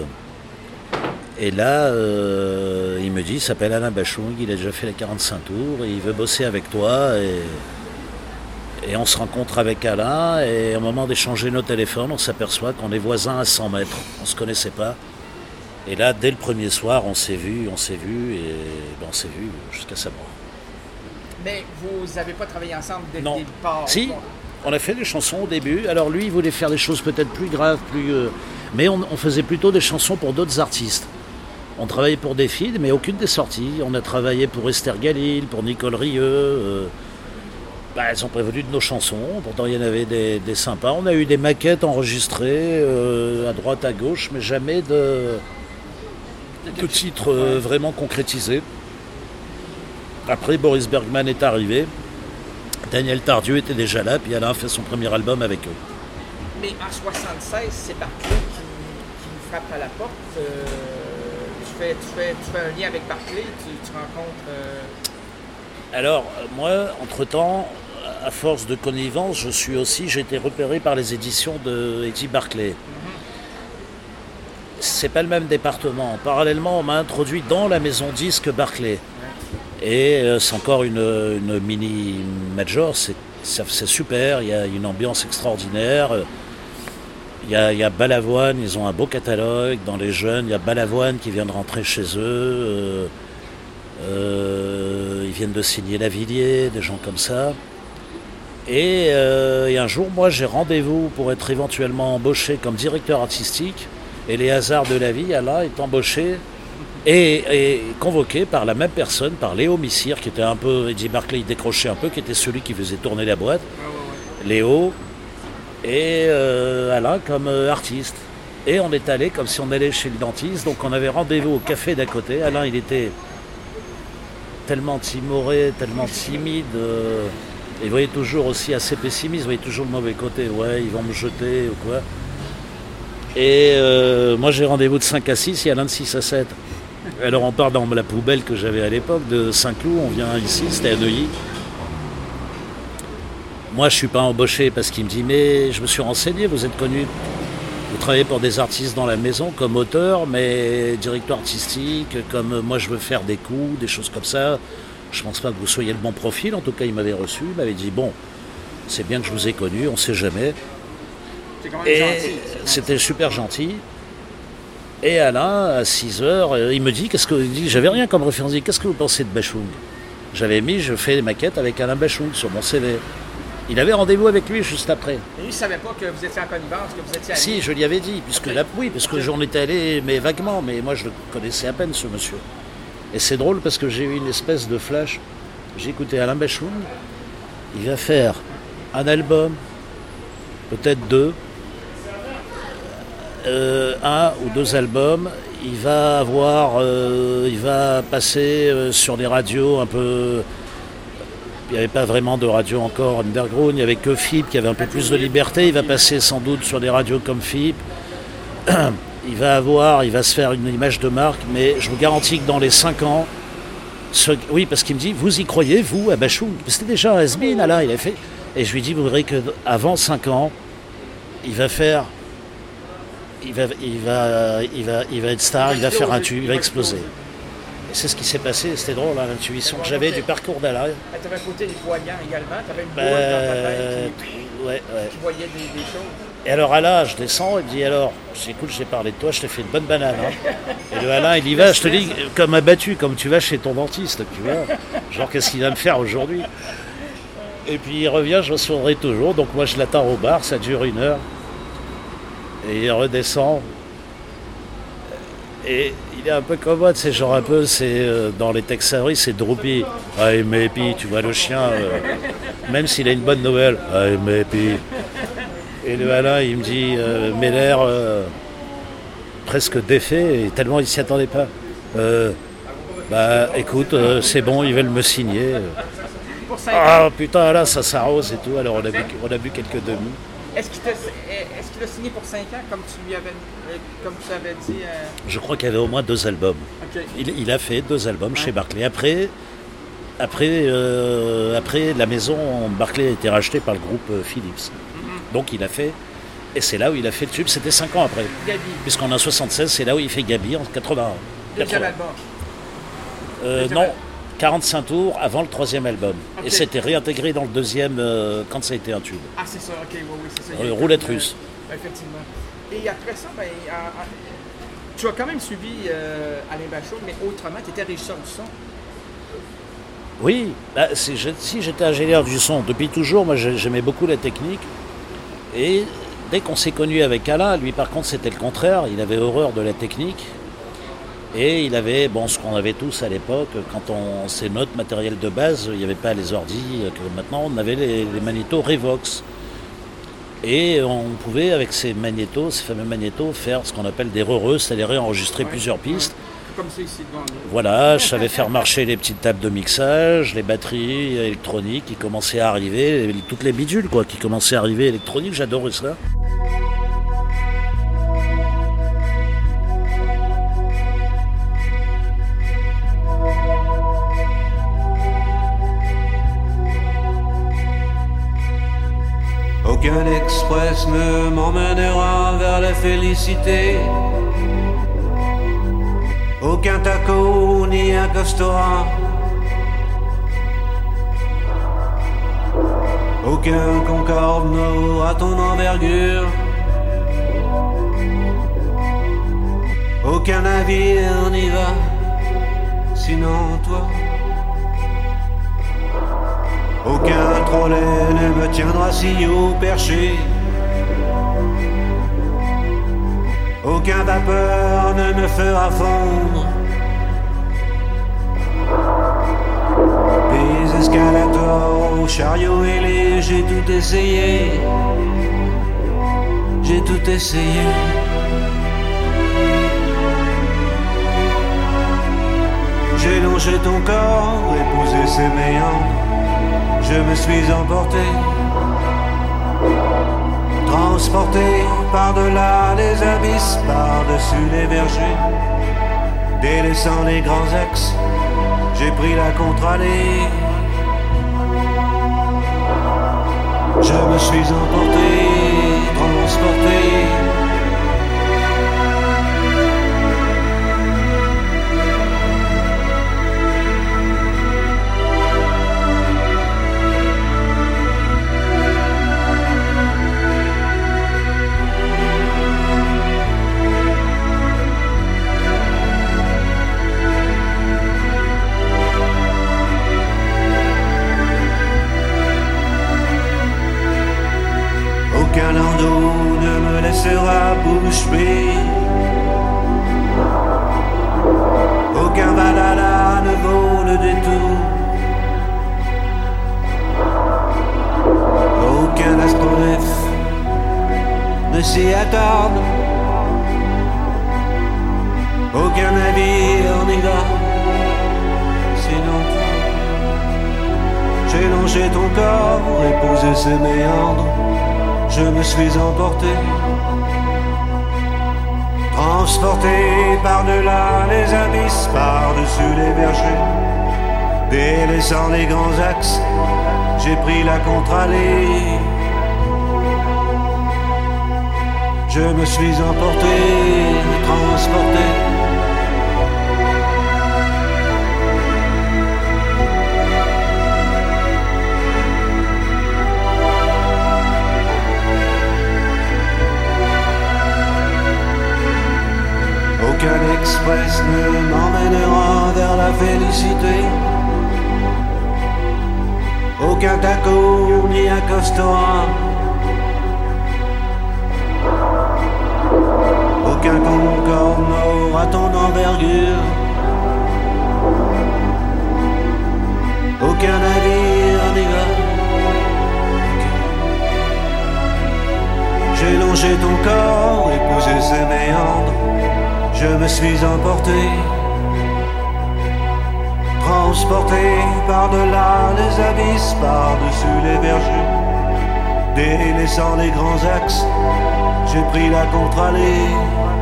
Et là, euh, il me dit, il s'appelle Alain Bachung, il a déjà fait les quarante-cinq tours, et il veut bosser avec toi. Et, et on se rencontre avec Alain, et au moment d'échanger nos téléphones, on s'aperçoit qu'on est voisins à cent mètres. On ne se connaissait pas. Et là, dès le premier soir, on s'est vu, on s'est vu, et ben, on s'est vu jusqu'à sa mort. Mais vous n'avez pas travaillé ensemble dès non. le départ? Si, on a fait des chansons au début. Alors lui, il voulait faire des choses peut-être plus graves, plus... Euh, mais on, on faisait plutôt des chansons pour d'autres artistes. On travaillait pour des filles, mais aucune des sorties. On a travaillé pour Esther Galil, pour Nicole Rieu. Euh, bah, elles ont prévenu de nos chansons. Pourtant, il y en avait des, des sympas. On a eu des maquettes enregistrées euh, à droite, à gauche, mais jamais de, de titres euh, vraiment concrétisés. Après, Boris Bergman est arrivé. Daniel Tardieu était déjà là, puis Alain a fait son premier album avec eux. Mais en soixante-seize, c'est Barclay qui, qui nous frappe à la porte. Euh... Tu fais, tu, fais, tu fais un lien avec Barclay, tu, tu rencontres... Euh... Alors, moi, entre-temps, à force de connivence, je suis aussi, j'ai été repéré par les éditions de Eddie Barclay. Mm-hmm. C'est pas le même département. Parallèlement, on m'a introduit dans la maison disque Barclay. Ouais. Et euh, c'est encore une, une mini-major, c'est, c'est super, il y a une ambiance extraordinaire. Il y, a, il y a Balavoine, ils ont un beau catalogue. Dans les jeunes, il y a Balavoine qui vient de rentrer chez eux. Euh, euh, ils viennent de signer Lavilliers, des gens comme ça. Et, euh, et un jour, moi, j'ai rendez-vous pour être éventuellement embauché comme directeur artistique. Et les hasards de la vie, Alain est embauché et, et convoqué par la même personne, par Léo Missire, qui était un peu, Eddie Barclay, il décrochait un peu, qui était celui qui faisait tourner la boîte. Léo... et euh, Alain comme euh, artiste. Et on est allé comme si on allait chez le dentiste, donc on avait rendez-vous au café d'à côté. Alain, il était tellement timoré, tellement timide, euh, il voyait toujours aussi assez pessimiste, il voyait toujours le mauvais côté, ouais, ils vont me jeter ou quoi. Et euh, moi j'ai rendez-vous de cinq à six, il y a Alain de six à sept. Alors on part dans la poubelle que j'avais à l'époque, de Saint-Cloud, on vient ici, c'était à Neuilly. Moi, je ne suis pas embauché parce qu'il me dit « Mais je me suis renseigné, vous êtes connu, vous travaillez pour des artistes dans la maison comme auteur, mais directeur artistique, comme moi je veux faire des coups, des choses comme ça. Je ne pense pas que vous soyez le bon profil. » En tout cas, il m'avait reçu, il m'avait dit « Bon, c'est bien que je vous ai connu, on ne sait jamais. » C'est quand même Et gentil. c'était super gentil. Et Alain, à six heures, il me dit « Qu'est-ce que il dit, j'avais rien comme référence, il dit, qu'est-ce que vous pensez de Bachung ?» J'avais mis « Je fais des maquettes avec Alain Bachung sur mon C V. » Il avait rendez-vous avec lui juste après. Et lui, il ne savait pas que vous étiez en connivence, que vous étiez allé. Si, je lui avais dit, puisque okay. là, oui, parce que j'en étais allé, mais vaguement, mais moi je le connaissais à peine, ce monsieur. Et c'est drôle parce que j'ai eu une espèce de flash. J'ai écouté Alain Bachung, il va faire un album, peut-être deux, euh, un ou deux albums. Il va avoir, euh, il va passer euh, sur des radios un peu. Il n'y avait pas vraiment de radio encore underground, il n'y avait que F I P qui avait un peu plus de liberté. Il va passer sans doute sur des radios comme F I P. Il va avoir, il va se faire une image de marque, mais je vous garantis que dans les cinq ans, ce, oui, parce qu'il me dit, vous y croyez, vous, à Bachung? C'était déjà un has-been, là, il a fait. Et je lui dis, vous verrez qu'avant cinq ans, il va faire, il va, il va, il va, il va être star, il va faire un tube, il va exploser. Et c'est ce qui s'est passé, c'était drôle, hein, l'intuition que j'avais du parcours d'Alain. Ah, tu avais un côté voyant également, tu avais une Bah, boule dans ta tête qui, ouais, ouais. qui voyait des, des choses. Et alors Alain, je descends, il me dit alors, je dis, écoute, j'ai parlé de toi, je t'ai fait une bonne banane. Hein. Et le Alain, il y va, je te dis, comme abattu, comme tu vas chez ton dentiste, tu vois. Genre, qu'est-ce qu'il va me faire aujourd'hui? Et puis il revient, je recevrei toujours, donc moi je l'attends au bar, ça dure une heure. Et il redescend. Et il est un peu comme moi, c'est genre un peu, c'est euh, dans les Tex Avery, c'est Droopy. Ah, Maybe, tu vois le chien, euh, même s'il a une bonne nouvelle. Ah, Maybe. Et le Alain, il me dit, euh, mais l'air euh, presque défait, et tellement il s'y attendait pas. Euh, bah écoute, euh, c'est bon, ils veulent me signer. Ah putain, là, ça s'arrose et tout. Alors on a bu, on a bu quelques demi. Est-ce qu'il, est-ce qu'il a signé pour cinq ans, comme tu lui avais, comme tu avais dit euh... Je crois qu'il y avait au moins deux albums. Okay. Il, il a fait deux albums ouais. chez Barclay. Après, après, euh, après, la maison Barclay a été rachetée par le groupe Philips. Mm-hmm. Donc il a fait, et c'est là où il a fait le tube, c'était cinq ans après. Gabi. Puisqu'en a soixante-seize, c'est là où il fait Gabi en quatre-vingt-un. Deuxième album. Euh, Deuxième non, album. quarante-cinq tours avant le troisième album. Okay. Et c'était réintégré dans le deuxième euh, quand ça a été un tube. Ah, c'est ça, ok, oui, oui, c'est ça. Euh, roulette russe. Euh, effectivement. Et après ça, ben, euh, euh, tu as quand même suivi euh, Alain Bachot, mais autrement, tu étais régisseur du son. Oui, bah, c'est, je, si j'étais ingénieur du son depuis toujours, moi j'aimais beaucoup la technique. Et dès qu'on s'est connu avec Alain, lui par contre c'était le contraire, il avait horreur de la technique. Et il avait, bon, ce qu'on avait tous à l'époque, quand on, c'est notre matériel de base, il n'y avait pas les ordis, que maintenant on avait les, les magnétos Revox. Et on pouvait, avec ces magnétos, ces fameux magnétos, faire ce qu'on appelle des reureux, c'est-à-dire réenregistrer ouais, plusieurs pistes. Ouais. Comme c'est ici devant nous. Voilà, je savais faire marcher les petites tables de mixage, les batteries électroniques qui commençaient à arriver, toutes les bidules quoi, qui commençaient à arriver électroniques, j'adorais ça. Aucun express ne m'emmènera vers la félicité. Aucun taco ni un Costora. Aucun Concorde n'aura ton envergure. Aucun navire n'y va, sinon toi. Aucun trolley ne me tiendra si haut perché. Aucun vapeur ne me fera fondre. Des escalators aux chariots ailés, j'ai tout essayé. J'ai tout essayé. J'ai longé ton corps, épousé ses méandres. Je me suis emporté, transporté par-delà les abysses, par-dessus les vergers. Délaissant les grands axes, j'ai pris la contre-allée. Je me suis emporté, transporté. Aucun landau ne me laissera bouche bée. Aucun Valhalla ne vaut le détour. Aucun astronef ne s'y attarde. Aucun navire n'y va, sinon toi. J'ai longé ton corps et posé ses méandres. Je me suis emporté, transporté par-delà les abysses, par-dessus les vergers. Délaissant les grands axes, j'ai pris la contre-allée. Je me suis emporté, transporté. express ne m'emmènera vers la félicité. Aucun taco ni un Costora, aucun Concorde n'aura ton envergure, aucun navire n'ira. J'ai longé ton corps, épousé ses méandres, je me suis emporté, transporté par-delà les abysses, par-dessus les vergers, délaissant les grands axes, j'ai pris la contre-allée.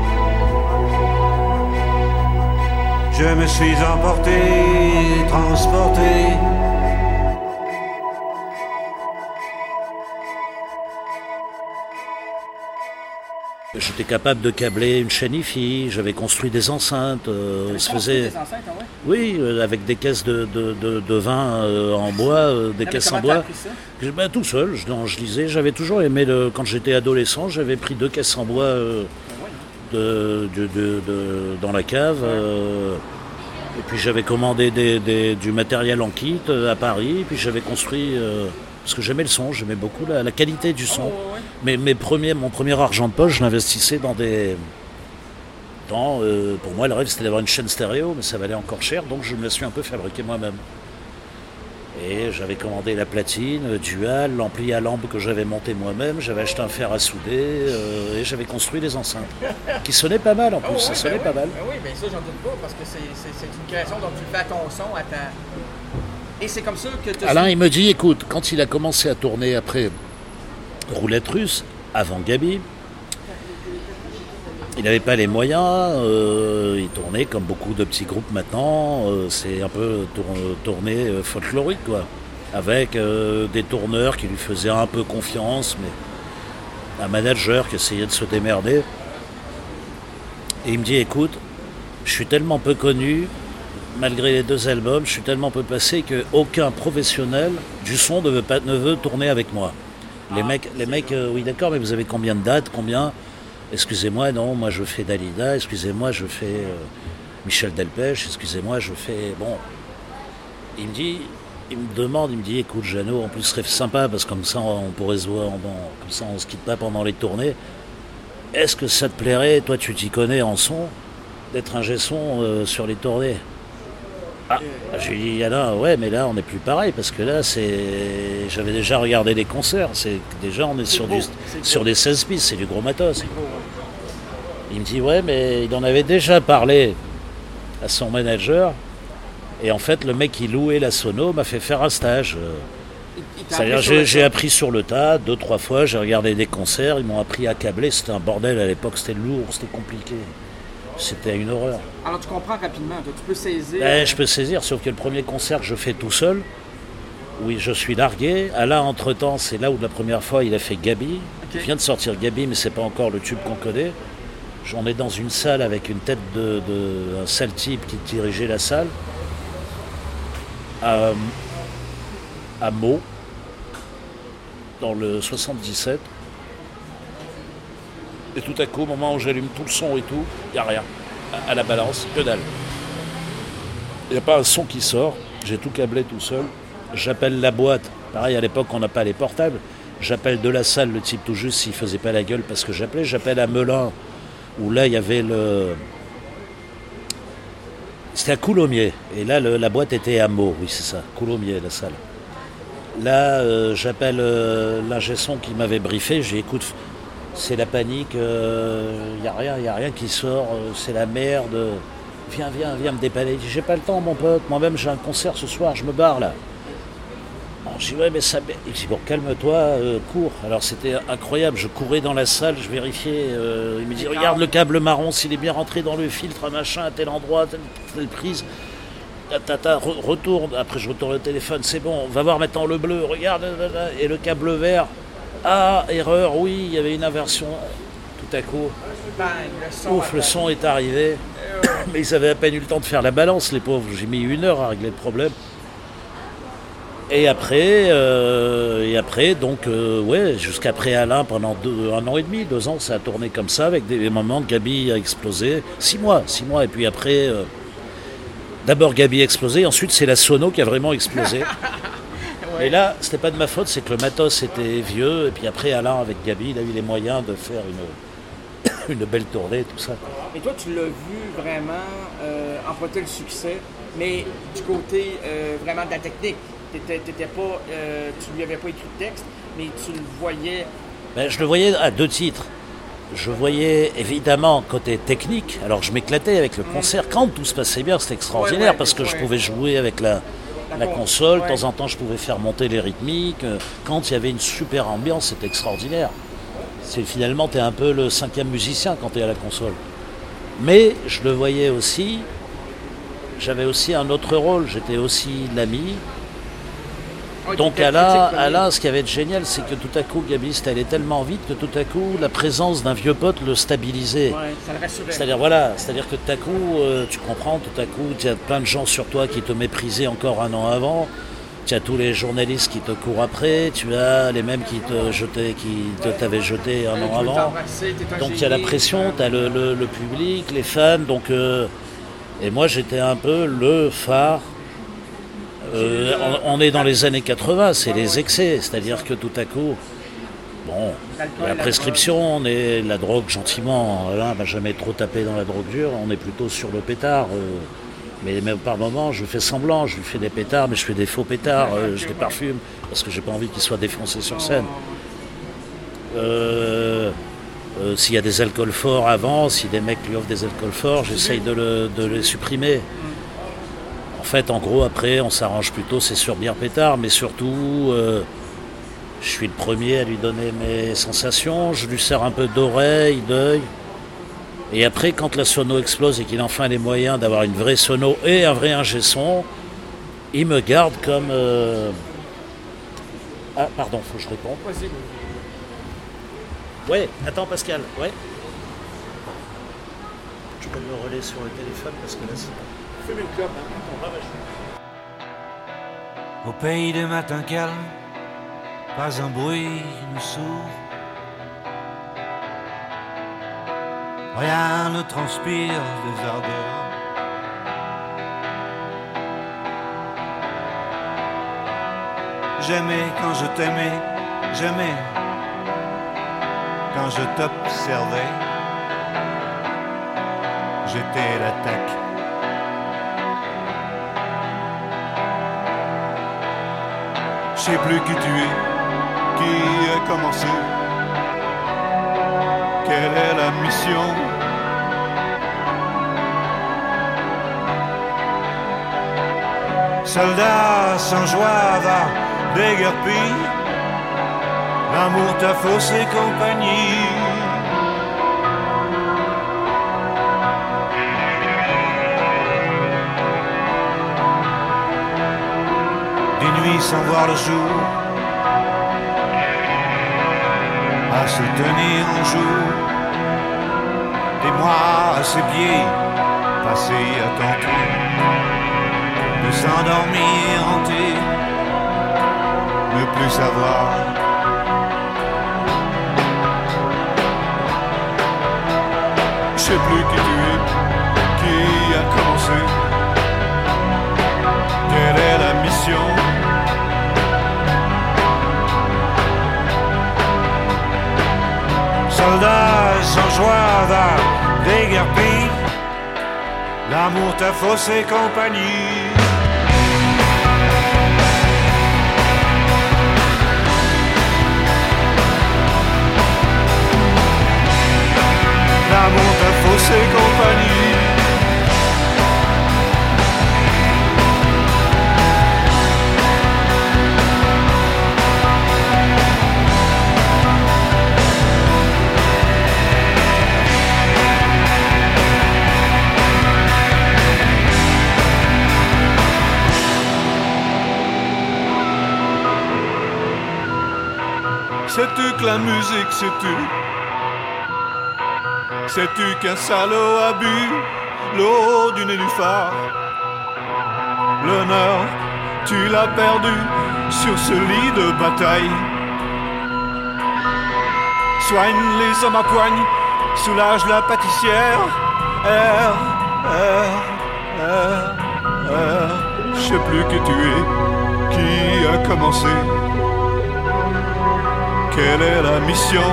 Je me suis emporté, transporté. J'étais capable de câbler une chaîne hi-fi, j'avais construit des enceintes, euh, on se faisait... Des enceintes, ah ouais? Oui, euh, avec des caisses de, de, de, de vin euh, en bois, euh, des Ah, caisses mais en comment t'as bois. appris ça? Je, bah, tout seul, je, non, je lisais, j'avais toujours aimé, le, quand j'étais adolescent, j'avais pris deux caisses en bois euh, de, de, de, de- dans la cave, euh, et puis j'avais commandé des, des- du matériel en kit euh, à Paris, puis j'avais construit, euh, parce que j'aimais le son, j'aimais beaucoup la, la qualité du son. Oh, ouais, ouais. Mais mes premiers, mon premier argent de poche, je l'investissais dans des... Dans, euh, pour moi, le rêve, c'était d'avoir une chaîne stéréo, mais ça valait encore cher, donc je me la suis un peu fabriqué moi-même. Et j'avais commandé la platine, euh, dual, l'ampli à lampe que j'avais monté moi-même, j'avais acheté un fer à souder, euh, et j'avais construit des enceintes. Qui sonnaient pas mal en plus, Oh, ça ouais, sonnait ben pas oui, mal. ben oui, ben ça, j'en doute pas, parce que c'est, c'est, c'est une création dont tu fais à ton son, à ta... Et c'est comme ça que tu... Alain, il me dit, écoute, quand il a commencé à tourner après Roulette Russe, avant Gabi, il n'avait pas les moyens, euh, il tournait comme beaucoup de petits groupes maintenant, euh, c'est un peu tour, tourné euh, folklorique, quoi, avec euh, des tourneurs qui lui faisaient un peu confiance, mais un manager qui essayait de se démerder. Et il me dit, écoute, je suis tellement peu connu, malgré les deux albums, je suis tellement peu passé qu'aucun professionnel du son ne veut, pas, ne veut tourner avec moi. Les mecs, les mecs euh, oui d'accord, mais vous avez combien de dates, combien? Excusez-moi, non, moi je fais Dalida, excusez-moi, je fais euh, Michel Delpech, excusez-moi, je fais... Bon, il me dit, il me demande, il me dit, écoute Jeannot, en plus ce serait sympa, parce que comme ça on pourrait se voir, bon, comme ça on se quitte pas pendant les tournées. Est-ce que ça te plairait, toi tu t'y connais en son, d'être ingé son euh, sur les tournées? Ah, j'ai dit, Alain, ouais, mais là, on n'est plus pareil, parce que là, c'est... J'avais déjà regardé les concerts, c'est... Déjà, on est, C'est sur, gros, du... c'est sur gros. des seize pistes, c'est du gros matos. C'est gros, ouais. Il me dit, ouais, mais il en avait déjà parlé à son manager, et en fait, le mec qui louait la sono m'a fait faire un stage. Il- il t'a C'est-à-dire, appris sur j'ai, le j'ai tas. appris sur le tas, deux, trois fois, j'ai regardé des concerts, ils m'ont appris à câbler, c'était un bordel à l'époque, c'était lourd, c'était compliqué. C'était une horreur. Alors tu comprends rapidement, toi, tu peux saisir... Ben, je peux saisir, sauf que le premier concert que je fais tout seul, oui, je suis largué. Alain, entre-temps, c'est là où la première fois il a fait Gabi. Ok. Il vient de sortir Gabi, mais c'est pas encore le tube qu'on connaît. J'en ai dans une salle avec une tête de, de un sale type qui dirigeait la salle. À, à Meaux, dans le soixante-dix-sept. Et tout à coup, au moment où j'allume tout le son et tout, il n'y a rien. À, à la balance, que dalle. Il n'y a pas un son qui sort. J'ai tout câblé tout seul. J'appelle la boîte. Pareil, à l'époque, on n'a pas les portables. J'appelle de la salle le type tout juste s'il faisait pas la gueule parce que j'appelais. J'appelle à Melun, où là, il y avait le... C'était à Coulommiers. Et là, le- la boîte était à Meaux. Oui, c'est ça. Coulommiers, la salle. Là, euh, j'appelle euh, l'ingé son qui m'avait briefé. J'ai dit, écoute, c'est la panique, il euh, n'y a rien, il a rien qui sort, euh, c'est la merde. Viens, viens, viens me dépanner. Il dit, j'ai pas le temps, mon pote. Moi-même, j'ai un concert ce soir, je me barre là. Alors, je dis, ouais, mais ça... Il dit, bon, calme-toi, euh, cours. Alors, c'était incroyable. Je courais dans la salle, je vérifiais. euh, il me dit, regarde le câble marron, s'il est bien rentré dans le filtre, machin, à tel endroit, telle, telle prise. Tata, re- retourne. Après, je retourne le téléphone. C'est bon, on va voir maintenant le bleu. Regarde, là, là, et le câble vert. Ah, erreur, oui, il y avait une inversion. Tout à coup, Bang, le son... ouf, le son est arrivé. Mais ils avaient à peine eu le temps de faire la balance, les pauvres. J'ai mis une heure à régler le problème. Et après, euh, et après, donc, euh, ouais, jusqu'après Alain, pendant deux, un an et demi, deux ans, ça a tourné comme ça, avec des moments de Gabi a explosé. Six mois, six mois, et puis après, euh, d'abord Gabi a explosé, ensuite c'est la sono qui a vraiment explosé. Ouais. Et là, c'était pas de ma faute, c'est que le matos était vieux, et puis après Alain, avec Gabi, il a eu les moyens de faire une, une belle tournée, tout ça. Et toi, tu l'as vu vraiment euh, emporter le succès, mais du côté euh, vraiment de la technique. T'étais, t'étais pas, euh, tu lui avais pas écrit de texte, mais tu le voyais. Ben, je le voyais à deux titres. Je voyais évidemment côté technique. Alors je m'éclatais avec le concert. Quand tout se passait bien, c'était extraordinaire Ouais, ouais, parce que ouais. je pouvais jouer avec la, la D'accord. console. Ouais. De temps en temps, je pouvais faire monter les rythmiques. Quand il y avait une super ambiance, c'était extraordinaire. C'est finalement, tu es un peu le cinquième musicien quand tu es à la console. Mais je le voyais aussi. J'avais aussi un autre rôle. J'étais aussi l'ami. Ouais, Donc t'étais Alain, critique, Alain, ce qui avait de génial, c'est que tout à coup, Gabi allait tellement vite que tout à coup, la présence d'un vieux pote le stabilisait. Ouais, ça le rassurait. C'est-à-dire, voilà, c'est-à-dire que tout à coup, euh, tu comprends, tout à coup, tu as plein de gens sur toi qui te méprisaient encore un an avant. Tu as tous les journalistes qui te courent après. Tu as les mêmes qui te jetaient, qui te, t'avaient jeté un Ouais, an tu veux avant. t'embrasser, t'es un Donc il y a la génie. pression, tu as le, le- le public, les fans. Donc, euh, et moi, j'étais un peu le phare. Euh, on, on est dans les années quatre-vingts, c'est les excès, c'est-à-dire que tout à coup, bon, L'alcool, la la prescription, on est la drogue gentiment, là, on va jamais trop taper dans la drogue dure, on est plutôt sur le pétard. euh, mais même par moments, je fais semblant, je lui fais des pétards, mais je fais des faux pétards, euh, je les parfume, parce que j'ai pas envie qu'ils soient défoncés sur scène. Euh, euh, s'il y a des alcools forts avant, si des mecs lui offrent des alcools forts, j'essaye de, le- de les supprimer. En fait, en gros, après, on s'arrange plutôt, c'est sur bière pétard, mais surtout, euh, je suis le premier à lui donner mes sensations, je lui sers un peu d'oreille, d'œil. Et après, quand la sono explose et qu'il a enfin les moyens d'avoir une vraie sono et un vrai ingé son, il me garde comme... euh, Ah, pardon, faut que je réponde. Vas-y. Ouais, attends Pascal, ouais. Je peux me relayer sur le téléphone parce que là c'est... Fume une clope. Hein. Au pays des matins calmes, pas un bruit ne sourd. Rien ne transpire des ardeurs. J'aimais quand je t'aimais, j'aimais quand je t'observais. J'étais l'attaque. Je sais plus qui tu es, qui a commencé. Quelle est la mission? Soldat sans joie va déguerpi. L'amour t'a faussé compagnie. Des nuits sans voir le jour, à se tenir en jour. Des mois à ses pieds, passés à tenter de s'endormir hanté, ne plus savoir. Je sais plus qui tu es, qui a commencé. Quelle est la mission? Soldat sans joie va déguerpi. L'amour t'a faussé compagnie. L'amour t'a faussé compagnie. Sais-tu que la musique, sais-tu? Sais-tu qu'un salaud a bu l'eau du nénuphar? L'honneur tu l'as perdu sur ce lit de bataille. Soigne les hommes à poigne, soulage la pâtissière. R, R, R, R. Je sais plus qui tu es, qui a commencé. Quelle est la mission?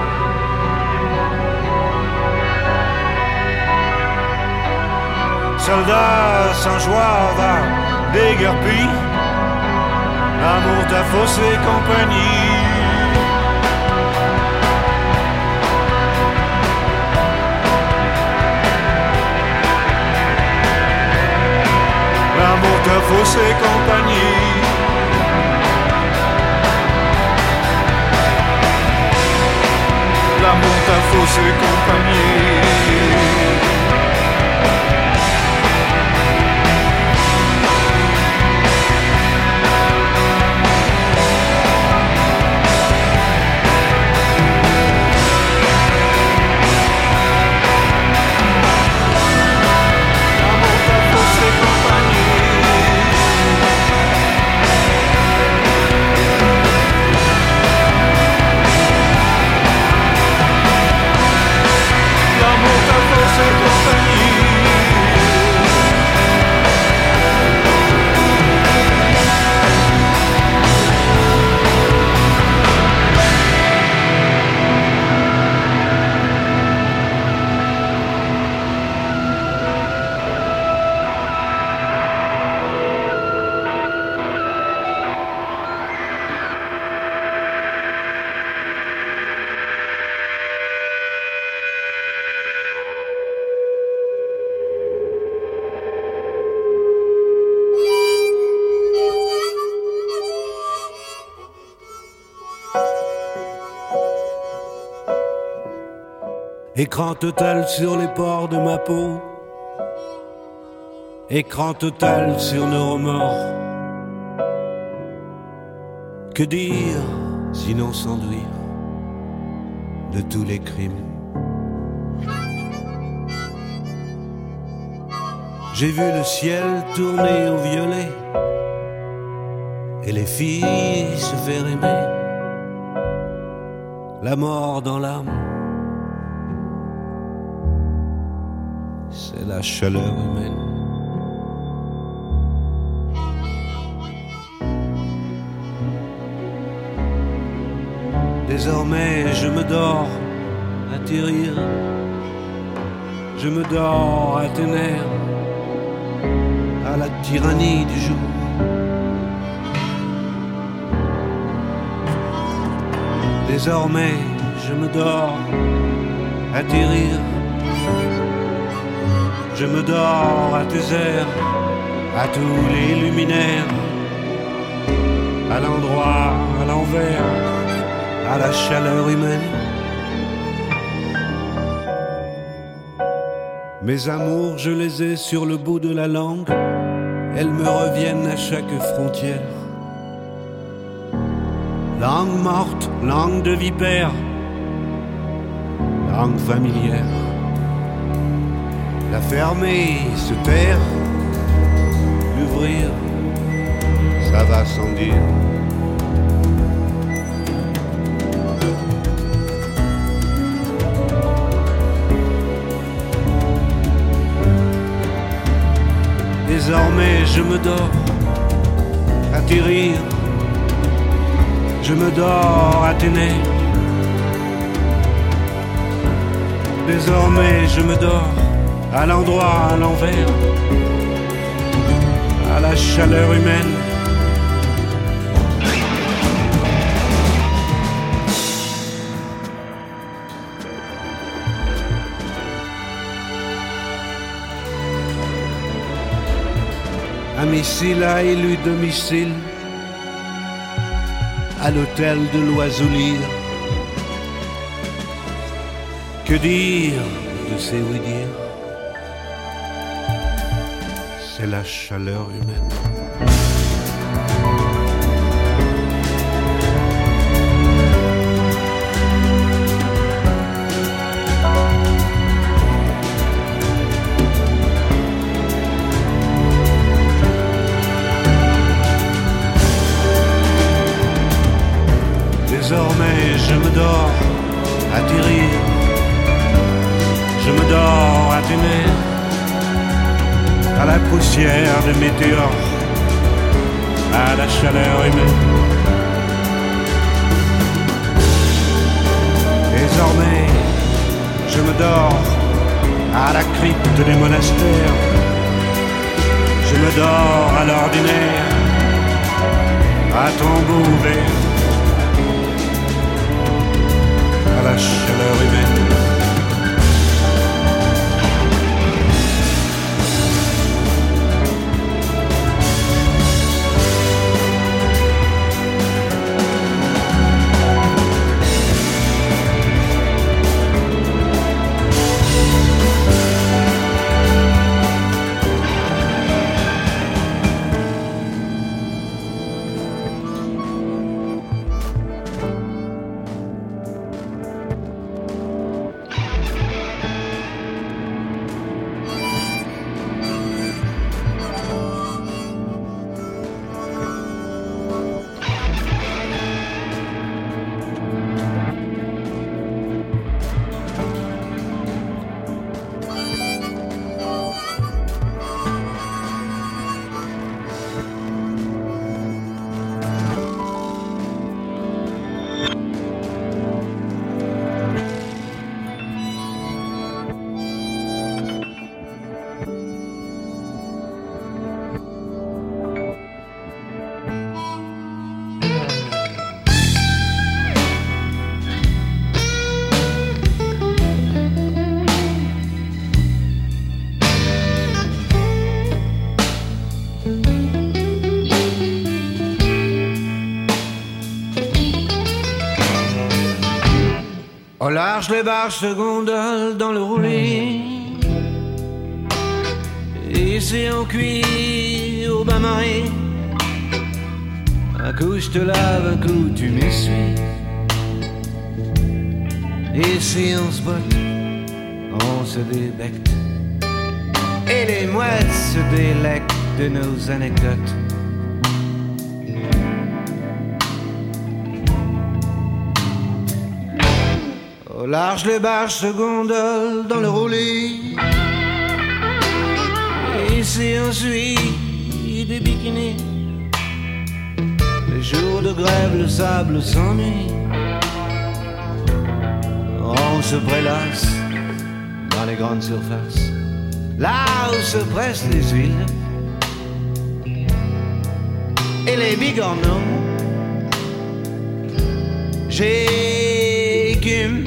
Soldat sans joie va déguerpi, l'amour t'a faussé compagnie. L'amour t'a faussé compagnie. L'amour t'a faussé compagnie. Écran total sur les pores de ma peau, écran total sur nos remords. Que dire, sinon s'enduire de tous les crimes. J'ai vu le ciel tourner au violet et les filles se faire aimer, la mort dans l'âme. C'est la chaleur humaine. Désormais je me dors à tes rires, je me dors à tes nerfs, à la tyrannie du jour. Désormais je me dors à tes rires, je me dors à tes airs, à tous les luminaires, à l'endroit, à l'envers, à la chaleur humaine. Mes amours, je les ai sur le bout de la langue, elles me reviennent à chaque frontière. Langue morte, langue de vipère, langue familière. La fermer, se taire, l'ouvrir, ça va sans dire. Désormais je me dors à tes rires, je me dors à tes nerfs. Désormais je me dors à l'endroit, à l'envers, à la chaleur humaine. Un missile a élu domicile à l'hôtel de l'Oiseau-Lyre. Que dire de ces oui-dire? C'est la chaleur humaine. je me dors à tes rires, je me dors à tes nerfs, à la poussière de météores, à la chaleur humaine. Désormais, je me dors à la crypte des monastères, je me dors à l'ordinaire, à tombeau ouvert, à la chaleur humaine. Au large, les barges se gondolent dans le roulis, et c'est en cuir au bain-marie. Un coup je te lave, un coup tu m'essuies, et si on se botte, on se débecte, et les mouettes se délectent de nos anecdotes. Au large, les barges se gondolent dans le roulis, et c'est ensuite des bikinis. Les jours de grève, le sable s'ennuie, on se prélasse dans les grandes surfaces, là où se pressent les huiles et les bigorneaux. J'écume,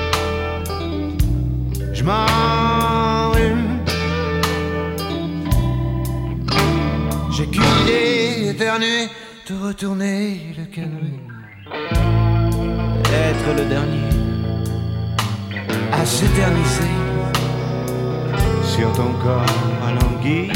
je m'enrhume, j'ai qu'une idée éternue, de retourner le canoë, être le dernier à s'éterniser sur ton corps alangui.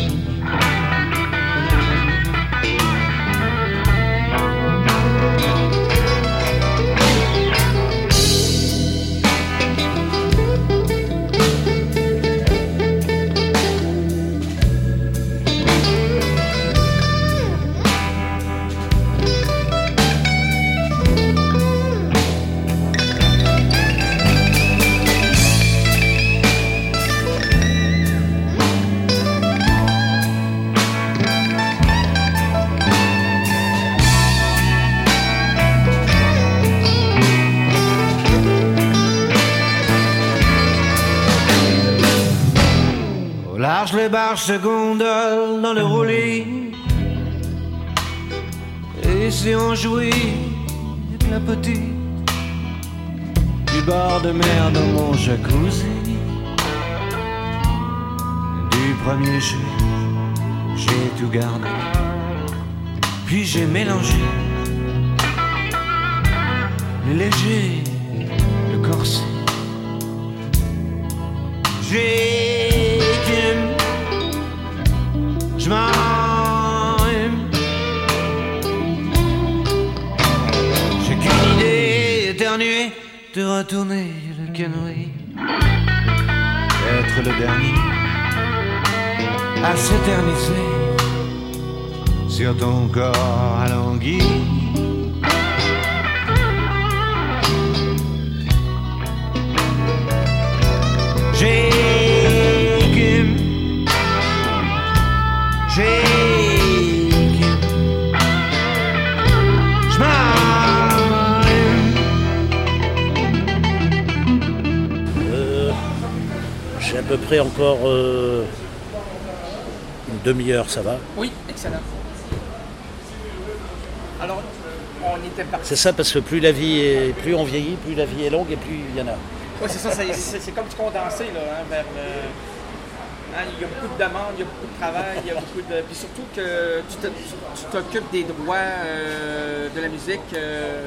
Les barges se gondolent dans le roulis, et si on jouit avec la petite du bord de mer dans mon jacuzzi, du premier jeu j'ai tout gardé, puis j'ai mélangé le léger, le corset. J'écume, je m'enrhume, j'ai qu'une idée éternuée, de retourner le canoë, être le dernier à s'éterniser sur ton corps alangui. peu près encore euh, une demi-heure, ça va? Oui, excellent. Alors, on était parti. C'est ça, parce que plus la vie est, plus on vieillit, plus la vie est longue et plus il y en a. Oui, c'est ça, c'est, c'est, c'est comme du condensé, là, hein, vers le... Hein, il y a beaucoup de demandes, il y a beaucoup de travail, il y a beaucoup de... Puis surtout que tu, te, tu t'occupes des droits euh, de la musique. Euh...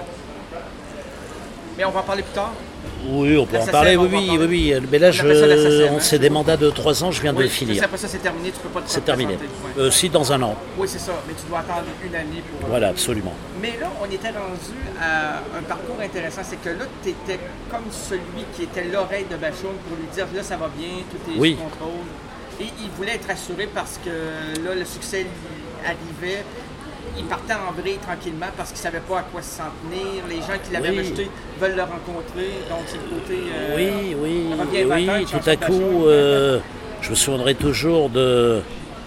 Mais on va en parler plus tard. Oui, on peut La en S A C F, parler, on oui, va en oui, parler. oui, oui. Mais là, On appelle ça la S A C je, F, on hein. c'est des mandats de trois ans, je viens de Oui, le finir. après ça, c'est terminé, tu peux pas te C'est terminé. représenter, ouais. Euh, si, dans un an. Oui, c'est ça, mais tu dois attendre une année pour... Voilà, absolument. Mais là, on était rendu à un parcours intéressant. C'est que là, tu étais comme celui qui était l'oreille de Bachoum pour lui dire là, ça va bien, tout est Oui. sous contrôle. Et il voulait être assuré parce que là, le succès lui arrivait. Il partait en vrille tranquillement parce qu'il ne savait pas à quoi se s'en tenir. Les gens qui l'avaient Oui. rejeté veulent le rencontrer. Donc, c'est le côté. euh, Oui, oui, ça va bien oui, vingt ans, une tout chanson à de Bachoum. coup, euh, je me souviendrai toujours de,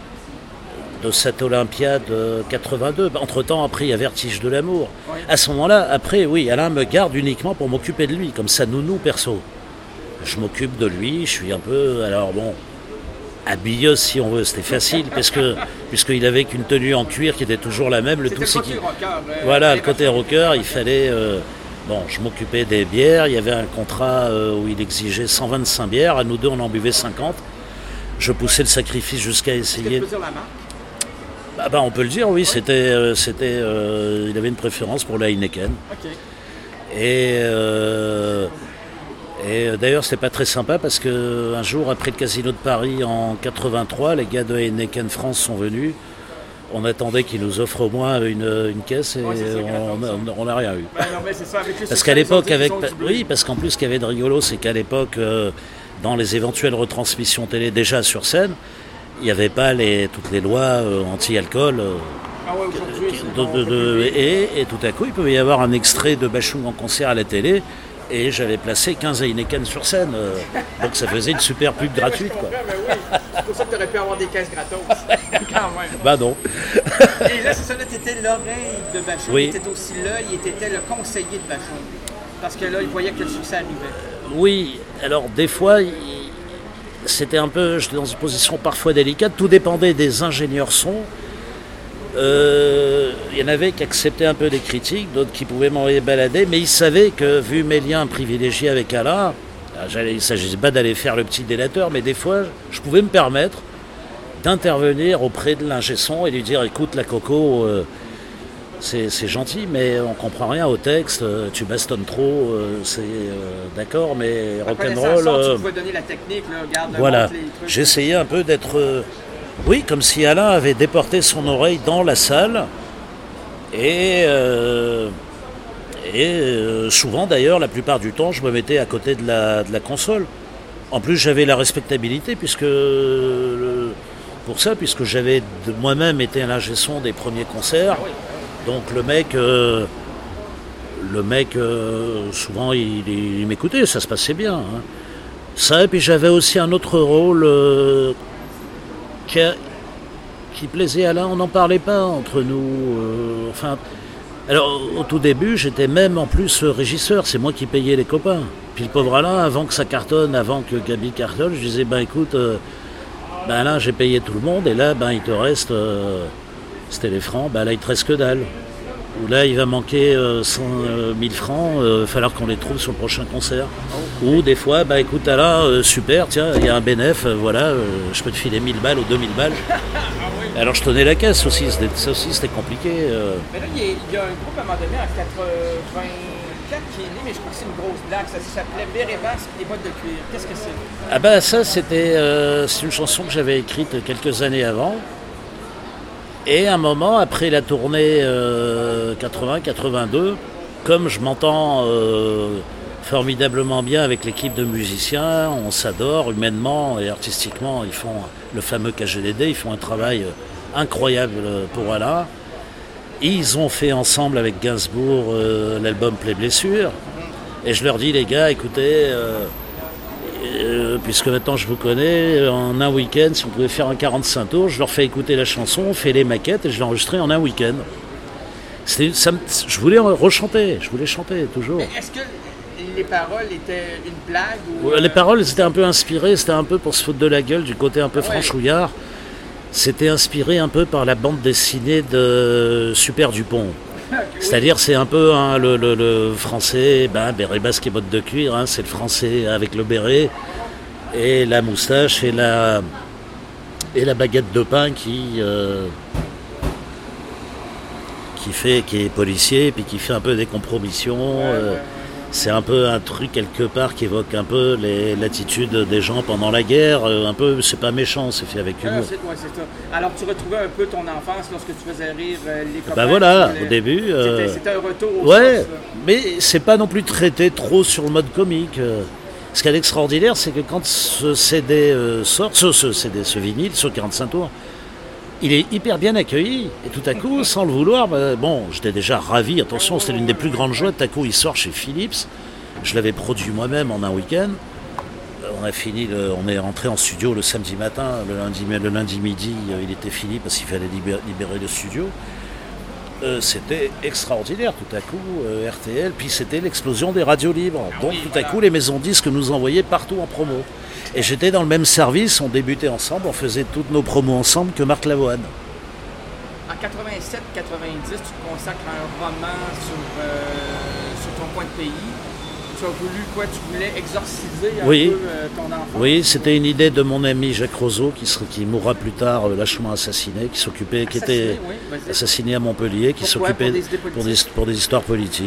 de cette Olympiade euh, quatre-vingt-deux. Entre-temps, après, il y a Vertige de l'amour. Oui. À ce moment-là, après, oui, Alain me garde uniquement pour m'occuper de lui, comme ça, nounou perso. Je m'occupe de lui, je suis un peu, alors bon, habilleuse si on veut, c'était facile, parce que, puisqu'il avait qu'une tenue en cuir qui était toujours la même, le C'était tout le c'est côté qu'il... rocker. euh, Voilà, des le côté Bachoum. rocker, il fallait... euh, bon, je m'occupais des bières, il y avait un contrat euh, où il exigeait cent vingt-cinq bières, à nous deux on en buvait cinquante. Je poussais le sacrifice jusqu'à Est-ce que tu essayer... peux dire la marque? Bah, bah, on peut le dire, oui, c'était... euh, c'était euh, il avait une préférence pour la Heineken. OK. Et, euh, et euh, d'ailleurs, c'était pas très sympa parce que un jour, après le Casino de Paris en quatre-vingt-trois, les gars de Heineken France sont venus. On attendait qu'ils nous offrent au moins une, une caisse et Ouais, c'est ça, on gratos, on n'a rien eu. Ben non, mais c'est ça, avec le Parce succès, qu'à ils ont l'époque, dit qu'ils avec ont du bleu. oui, parce qu'en plus, ce qu'il y avait de rigolo, c'est qu'à l'époque, euh, dans les éventuelles retransmissions télé déjà sur scène, il n'y avait pas les, toutes les lois euh, anti-alcool. euh, Ah ouais, aujourd'hui, qui- c'est de- bon, de- on peut de- plus- et, et tout à coup, il pouvait y avoir un extrait de Bachoum en concert à la télé, et j'avais placé quinze Heineken sur scène. euh, donc ça faisait une super pub gratuite, quoi. Ouais, ben oui. C'est pour ça que tu aurais pu avoir des caisses gratos. Quand même. Bah non. Et là, c'est ça, là, tu étais l'oreille de Bachoum. Oui. Tu étais aussi l'œil et tu étais le conseiller de Bachoum. Parce que là, il voyait que le succès arrivait. Oui, alors des fois, il- c'était un peu, j'étais dans une position parfois délicate, tout dépendait des ingénieurs son. Euh, Il y en avait qui acceptaient un peu des critiques, d'autres qui pouvaient m'envoyer balader, mais ils savaient que, vu mes liens privilégiés avec Alain, j'allais- il ne s'agissait pas d'aller faire le petit délateur, mais des fois, je pouvais me permettre d'intervenir auprès de l'ingé son et lui dire, écoute, la Coco, euh, c'est c'est gentil, mais on comprend rien au texte, euh, tu bastonnes trop, euh, c'est euh, d'accord, mais En connaissant rock'n'roll... ça, euh, tu pouvais donner la technique, là, regarde, voilà, montre les trucs. j'essayais un peu d'être... euh, oui, comme si Alain avait déporté son oreille dans la salle. Et, euh, et euh, souvent, d'ailleurs, la plupart du temps, je me mettais à côté de la, de la console. En plus, j'avais la respectabilité, puisque le- pour ça, puisque j'avais de moi-même été à l'ingé son des premiers concerts. Donc le mec... euh, le mec, euh, souvent, il, il m'écoutait, ça se passait bien. hein. Ça, et puis j'avais aussi un autre rôle euh, qui, a- qui plaisait à Alain, on n'en parlait pas entre nous. euh, enfin, alors au tout début, j'étais même en plus euh, régisseur, c'est moi qui payais les copains. Puis le pauvre Alain, avant que ça cartonne, avant que Gabi cartonne, je disais, ben écoute, euh, ben Alain, j'ai payé tout le monde, et là, ben il te reste, euh, c'était les francs, ben là, il te reste que dalle. Ou là, il va manquer euh, cent mille francs, il va falloir qu'on les trouve sur le prochain concert. Ou des fois, bah écoute Alain, euh, super, tiens, il y a un bénéf, euh, voilà, euh, je peux te filer mille balles ou deux mille balles. Alors je tenais la caisse aussi, c'était, ça aussi c'était compliqué. euh. Mais là, il y, a, il y a un groupe à un moment donné en quatre-vingt-quatre qui est né, mais je crois que c'est une grosse blague. Ça s'appelait Béret Basque et bottes de cuir. Qu'est-ce que c'est? Ah bah ça c'était, euh, c'est une chanson que j'avais écrite quelques années avant. Et un moment, après la tournée euh, quatre-vingts quatre-vingt-deux, comme je m'entends euh, formidablement bien avec l'équipe de musiciens, on s'adore humainement et artistiquement, ils font le fameux K G D D, ils font un travail incroyable pour Alain. Ils ont fait ensemble avec Gainsbourg euh, l'album Play Blessure. Et je leur dis, les gars, écoutez, euh, euh, puisque maintenant je vous connais, en un week-end, si on pouvait faire un quarante-cinq tours, je leur fais écouter la chanson, on fait les maquettes et je l'ai enregistrée en un week-end. C'était, ça me- je voulais rechanter, je voulais chanter toujours. Mais est-ce que les paroles étaient une blague ou, Ouais, Les euh, paroles, c'était un peu inspiré, c'était un peu pour se foutre de la gueule du côté un peu Ouais. franchouillard. C'était inspiré un peu par la bande dessinée de Super Dupont. oui. C'est-à-dire, c'est un peu hein, le, le- le français, ben, béret basque et bottes de cuir, hein, c'est le français avec le béret et la moustache et la, et la baguette de pain qui, euh, qui, fait, qui est policier puis qui fait un peu des compromissions. Ouais, euh, ouais, ouais. C'est un peu un truc quelque part qui évoque un peu les- l'attitude des gens pendant la guerre. euh, Un peu, c'est pas méchant, c'est fait avec Ah, humour. c'est, ouais, c'est ça. Alors, tu retrouvais un peu ton enfance lorsque tu faisais rire euh, les copains. Ben voilà, tu voulais- au début. euh, C'était, c'était un retour au Ouais, sources, là. mais c'est pas non plus traité trop sur le mode comique. euh. Ce qui est extraordinaire, c'est que quand ce C D euh, sort, ce, ce C D, ce vinyle, ce quarante-cinq tours, il est hyper bien accueilli. Et tout à coup, sans le vouloir, bah, bon, j'étais déjà ravi. Attention, c'était l'une des plus grandes joies. Tout à coup, il sort chez Philips. Je l'avais produit moi-même en un week-end. Euh, On a fini, le- on est rentré en studio le samedi matin. Le lundi, le lundi midi, euh, il était fini parce qu'il fallait libérer, libérer le studio. Euh, c'était extraordinaire tout à coup, euh, R T L, puis c'était l'explosion des radios libres. Donc oui, tout voilà. à coup, les maisons disques nous envoyaient partout en promo. Et j'étais dans le même service, on débutait ensemble, on faisait toutes nos promos ensemble que Marc Lavoine. En quatre-vingt-sept quatre-vingt-dix, tu te consacres à un roman sur, euh, sur ton coin de pays. Tu as voulu quoi? Tu voulais exorciser un Oui. peu euh, ton enfance? Oui, c'était une idée de mon ami Jacques Roseau, qui, serait- qui mourra plus tard euh, lâchement assassiné, qui s'occupait, qui Assassiné, était oui, vas-y. assassiné à Montpellier, qui Pourquoi? s'occupait Pour des idées pour des, politiques? pour des histoires politiques,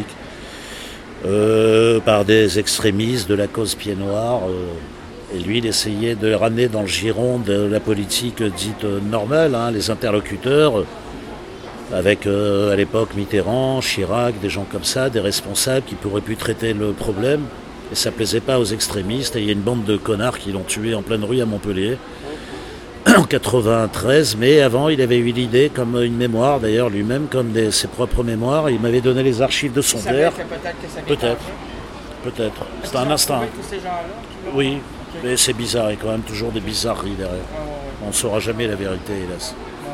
euh, par des extrémistes de la cause pied noir. euh, et lui, il essayait de ramener dans le giron de la politique dite euh, normale, hein, les interlocuteurs, euh, avec euh, à l'époque Mitterrand, Chirac, des gens comme ça, des responsables qui pourraient pu traiter le problème. Et ça plaisait pas aux extrémistes. Et il y a une bande de connards qui l'ont tué en pleine rue à Montpellier en quatre-vingt-treize. Mais avant, il avait eu l'idée, comme une mémoire d'ailleurs lui-même, comme des- ses propres mémoires. Il m'avait donné les archives de son Tu savais père. que peut-être que ça Peut-être. déclenchait? Peut-être. Est-ce C'est un qu'ils ont instinct. trouvé tous ces gens-là qui l'ont- Oui, Ok. mais c'est bizarre. Il y a quand même toujours des bizarreries derrière. Ah, ouais, ouais. On ne saura jamais la vérité, hélas.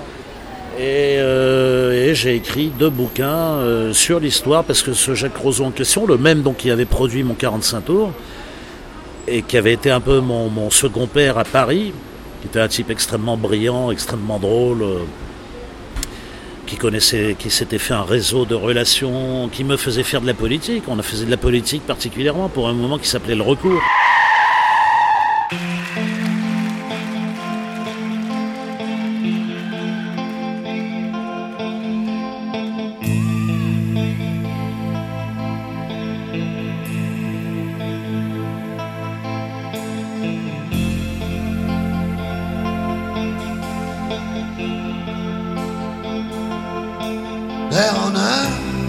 Et, euh, et j'ai écrit deux bouquins euh, sur l'histoire, parce que ce Jacques Roseau en question, le même donc qui avait produit mon quarante-cinq tours, et qui avait été un peu mon, mon second père à Paris, qui était un type extrêmement brillant, extrêmement drôle, euh, qui connaissait, qui s'était fait un réseau de relations, qui me faisait faire de la politique. On a fait de la politique particulièrement pour un moment qui s'appelait le recours. L'air en heure,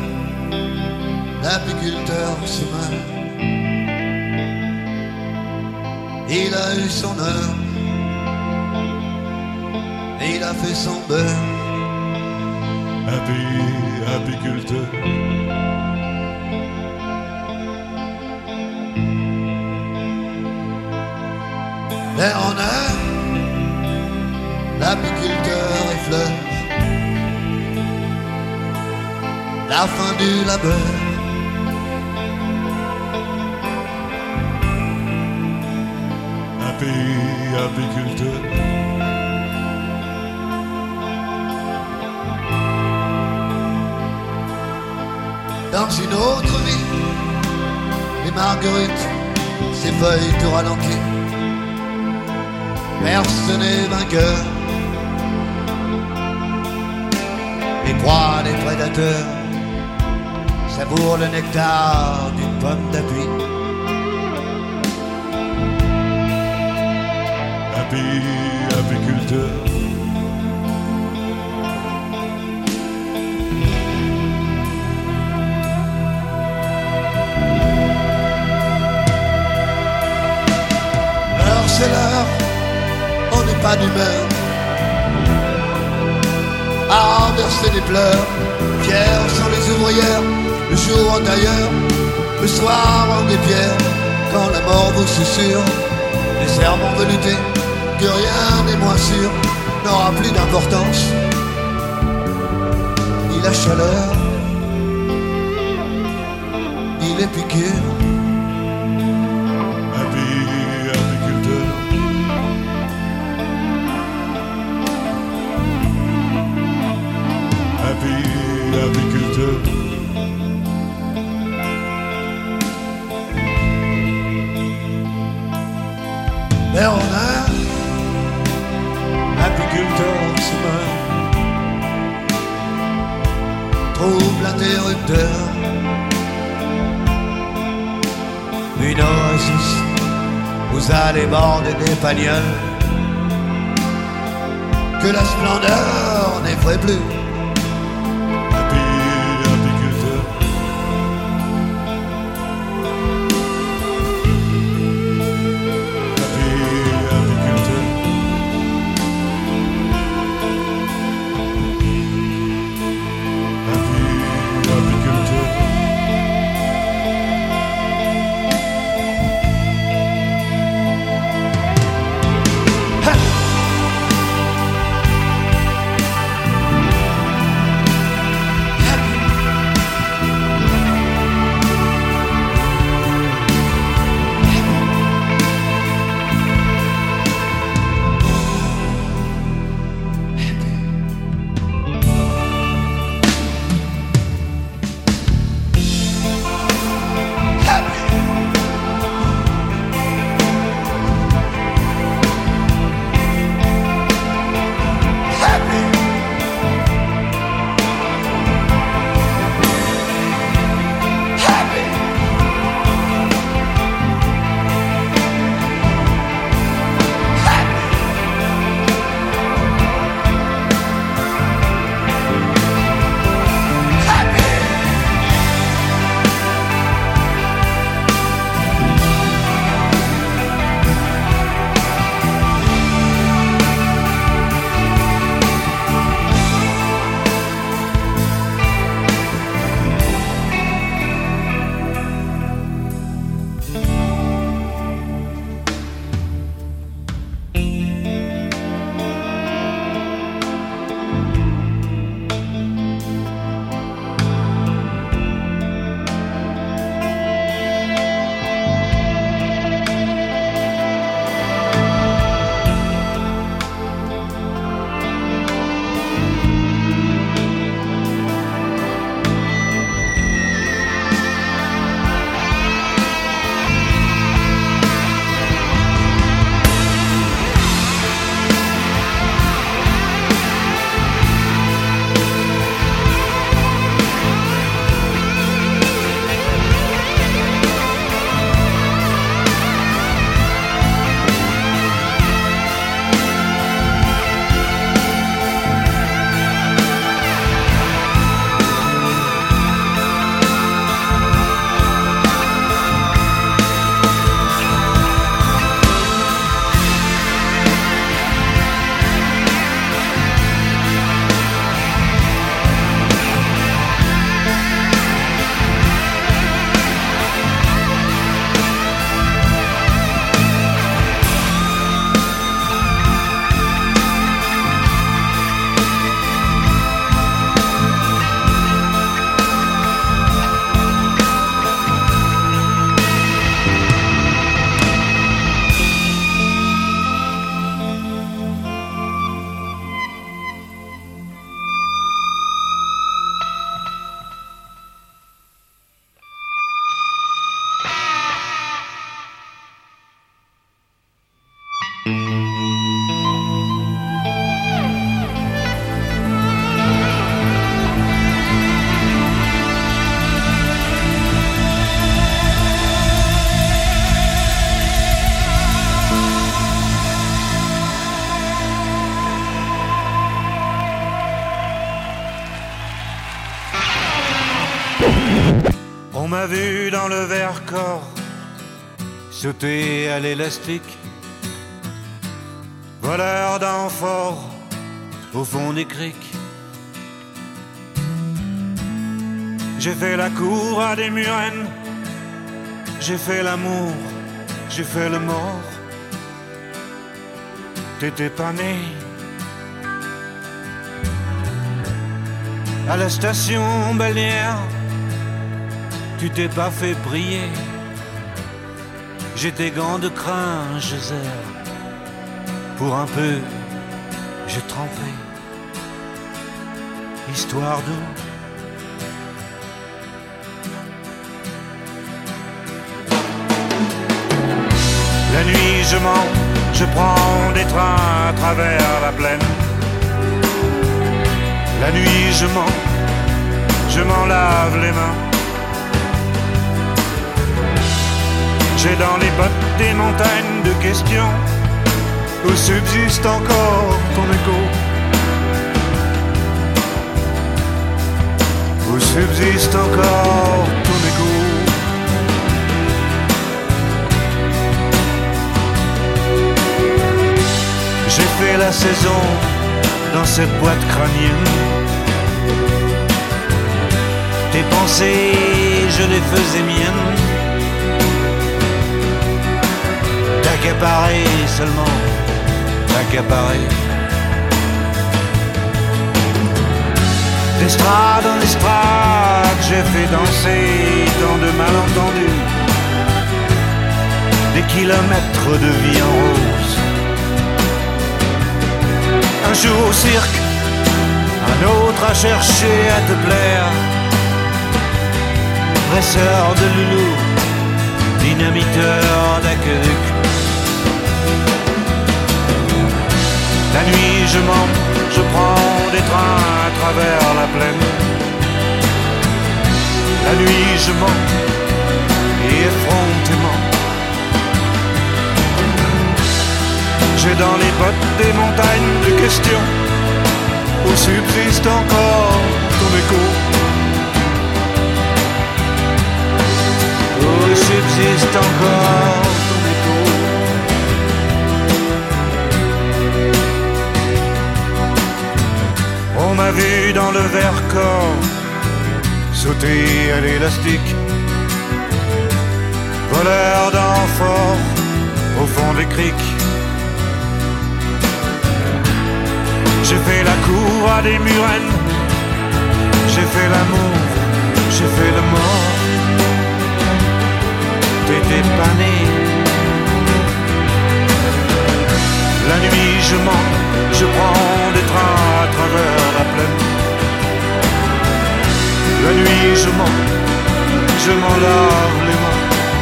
l'apiculteur se meurt. Il a eu son heure, et il a fait son beurre. Happy apiculteur. L'air en heure, l'apiculteur effleure la fin du labeur. Happy apiculteur. Dans une autre vie, les marguerites, ses feuilles tout ralenties. Personne n'est vainqueur. Les proies des prédateurs savourent le nectar d'une pomme d'appui. Happy apiculteur. L'heure c'est l'heure, on n'est pas d'humeur à verser des pleurs. Fiers sont les ouvrières, le jour en tailleur, le soir en des pierres. Quand la mort vous susurre, les serments veloutés, que rien n'est moins sûr, n'aura plus d'importance, ni la chaleur, ni les piqûres. Happy apiculteur. Bernard, apiculteur se meurt, trouble interrupteur, une oasis aux allées bordées d'Espagnols, que la splendeur n'effraie plus. Happy apiculteur. On m'a vu dans le Vercors sauter à l'élastique, voleur d'amphores au fond des criques. J'ai fait la cour à des murennes, j'ai fait l'amour, j'ai fait le mort. T'étais pas né. À la station balnéaire, tu t'es pas fait briller. J'ai tes gants de crin, je serre. Pour un peu, j'ai trempé. histoire d'eau. La nuit je mens, je prends des trains à travers la plaine. La nuit je mens, je m'en lave les mains. J'ai dans les bottes des montagnes de questions où subsiste encore ton écho. Où subsiste encore ton écho. J'ai fait la saison dans cette boîte crânienne. Tes pensées, je les faisais miennes. T'accaparer seulement, t'accaparer. D'estrade en estrade, j'ai fait danser tant de malentendus. Des kilomètres de vie en rose. Un jour au cirque, un autre à chercher à te plaire. Dresseur de loulou, dynamiteur d'aqueduc. La nuit je mens, je prends des trains à travers la plaine. La nuit je mens, et effrontément. J'ai dans les bottes des montagnes de questions où subsiste encore ton écho. Où subsiste encore ton écho. On m'a vu dans le Vercors sauter à l'élastique. Voleur d'amphores au fond des criques. J'ai fait la cour à des murennes. J'ai fait l'amour, j'ai fait la mort. T'étais pas né. La nuit je mens, je prends des trains à travers la plaine. La nuit je mens, je m'en lave les mains.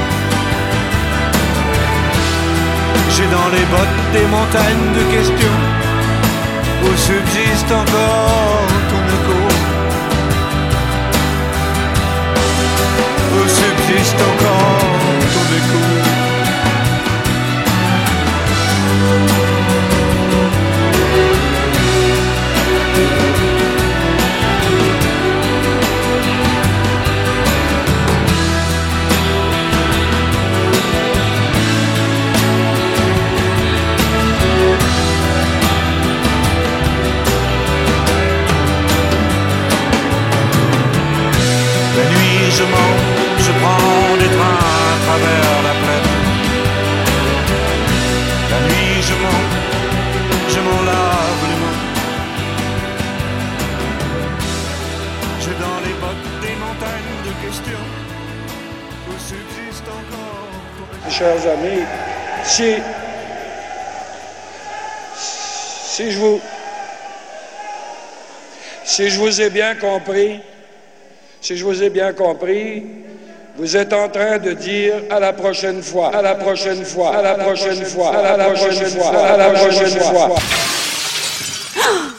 J'ai dans les bottes des montagnes de questions où subsiste encore ton écho. Où subsiste encore ton écho. La nuit je mens, je prends des trains à travers la plaine. La nuit je mens, je m'en lave les mains. J'ai dans les bottes des montagnes de questions où subsiste encore ton écho. Chers amis, si, si je vous, si je vous ai bien compris, si je vous ai bien compris, vous êtes en train de dire à la prochaine fois, à la prochaine fois, à la prochaine fois, à la prochaine fois, à la prochaine fois.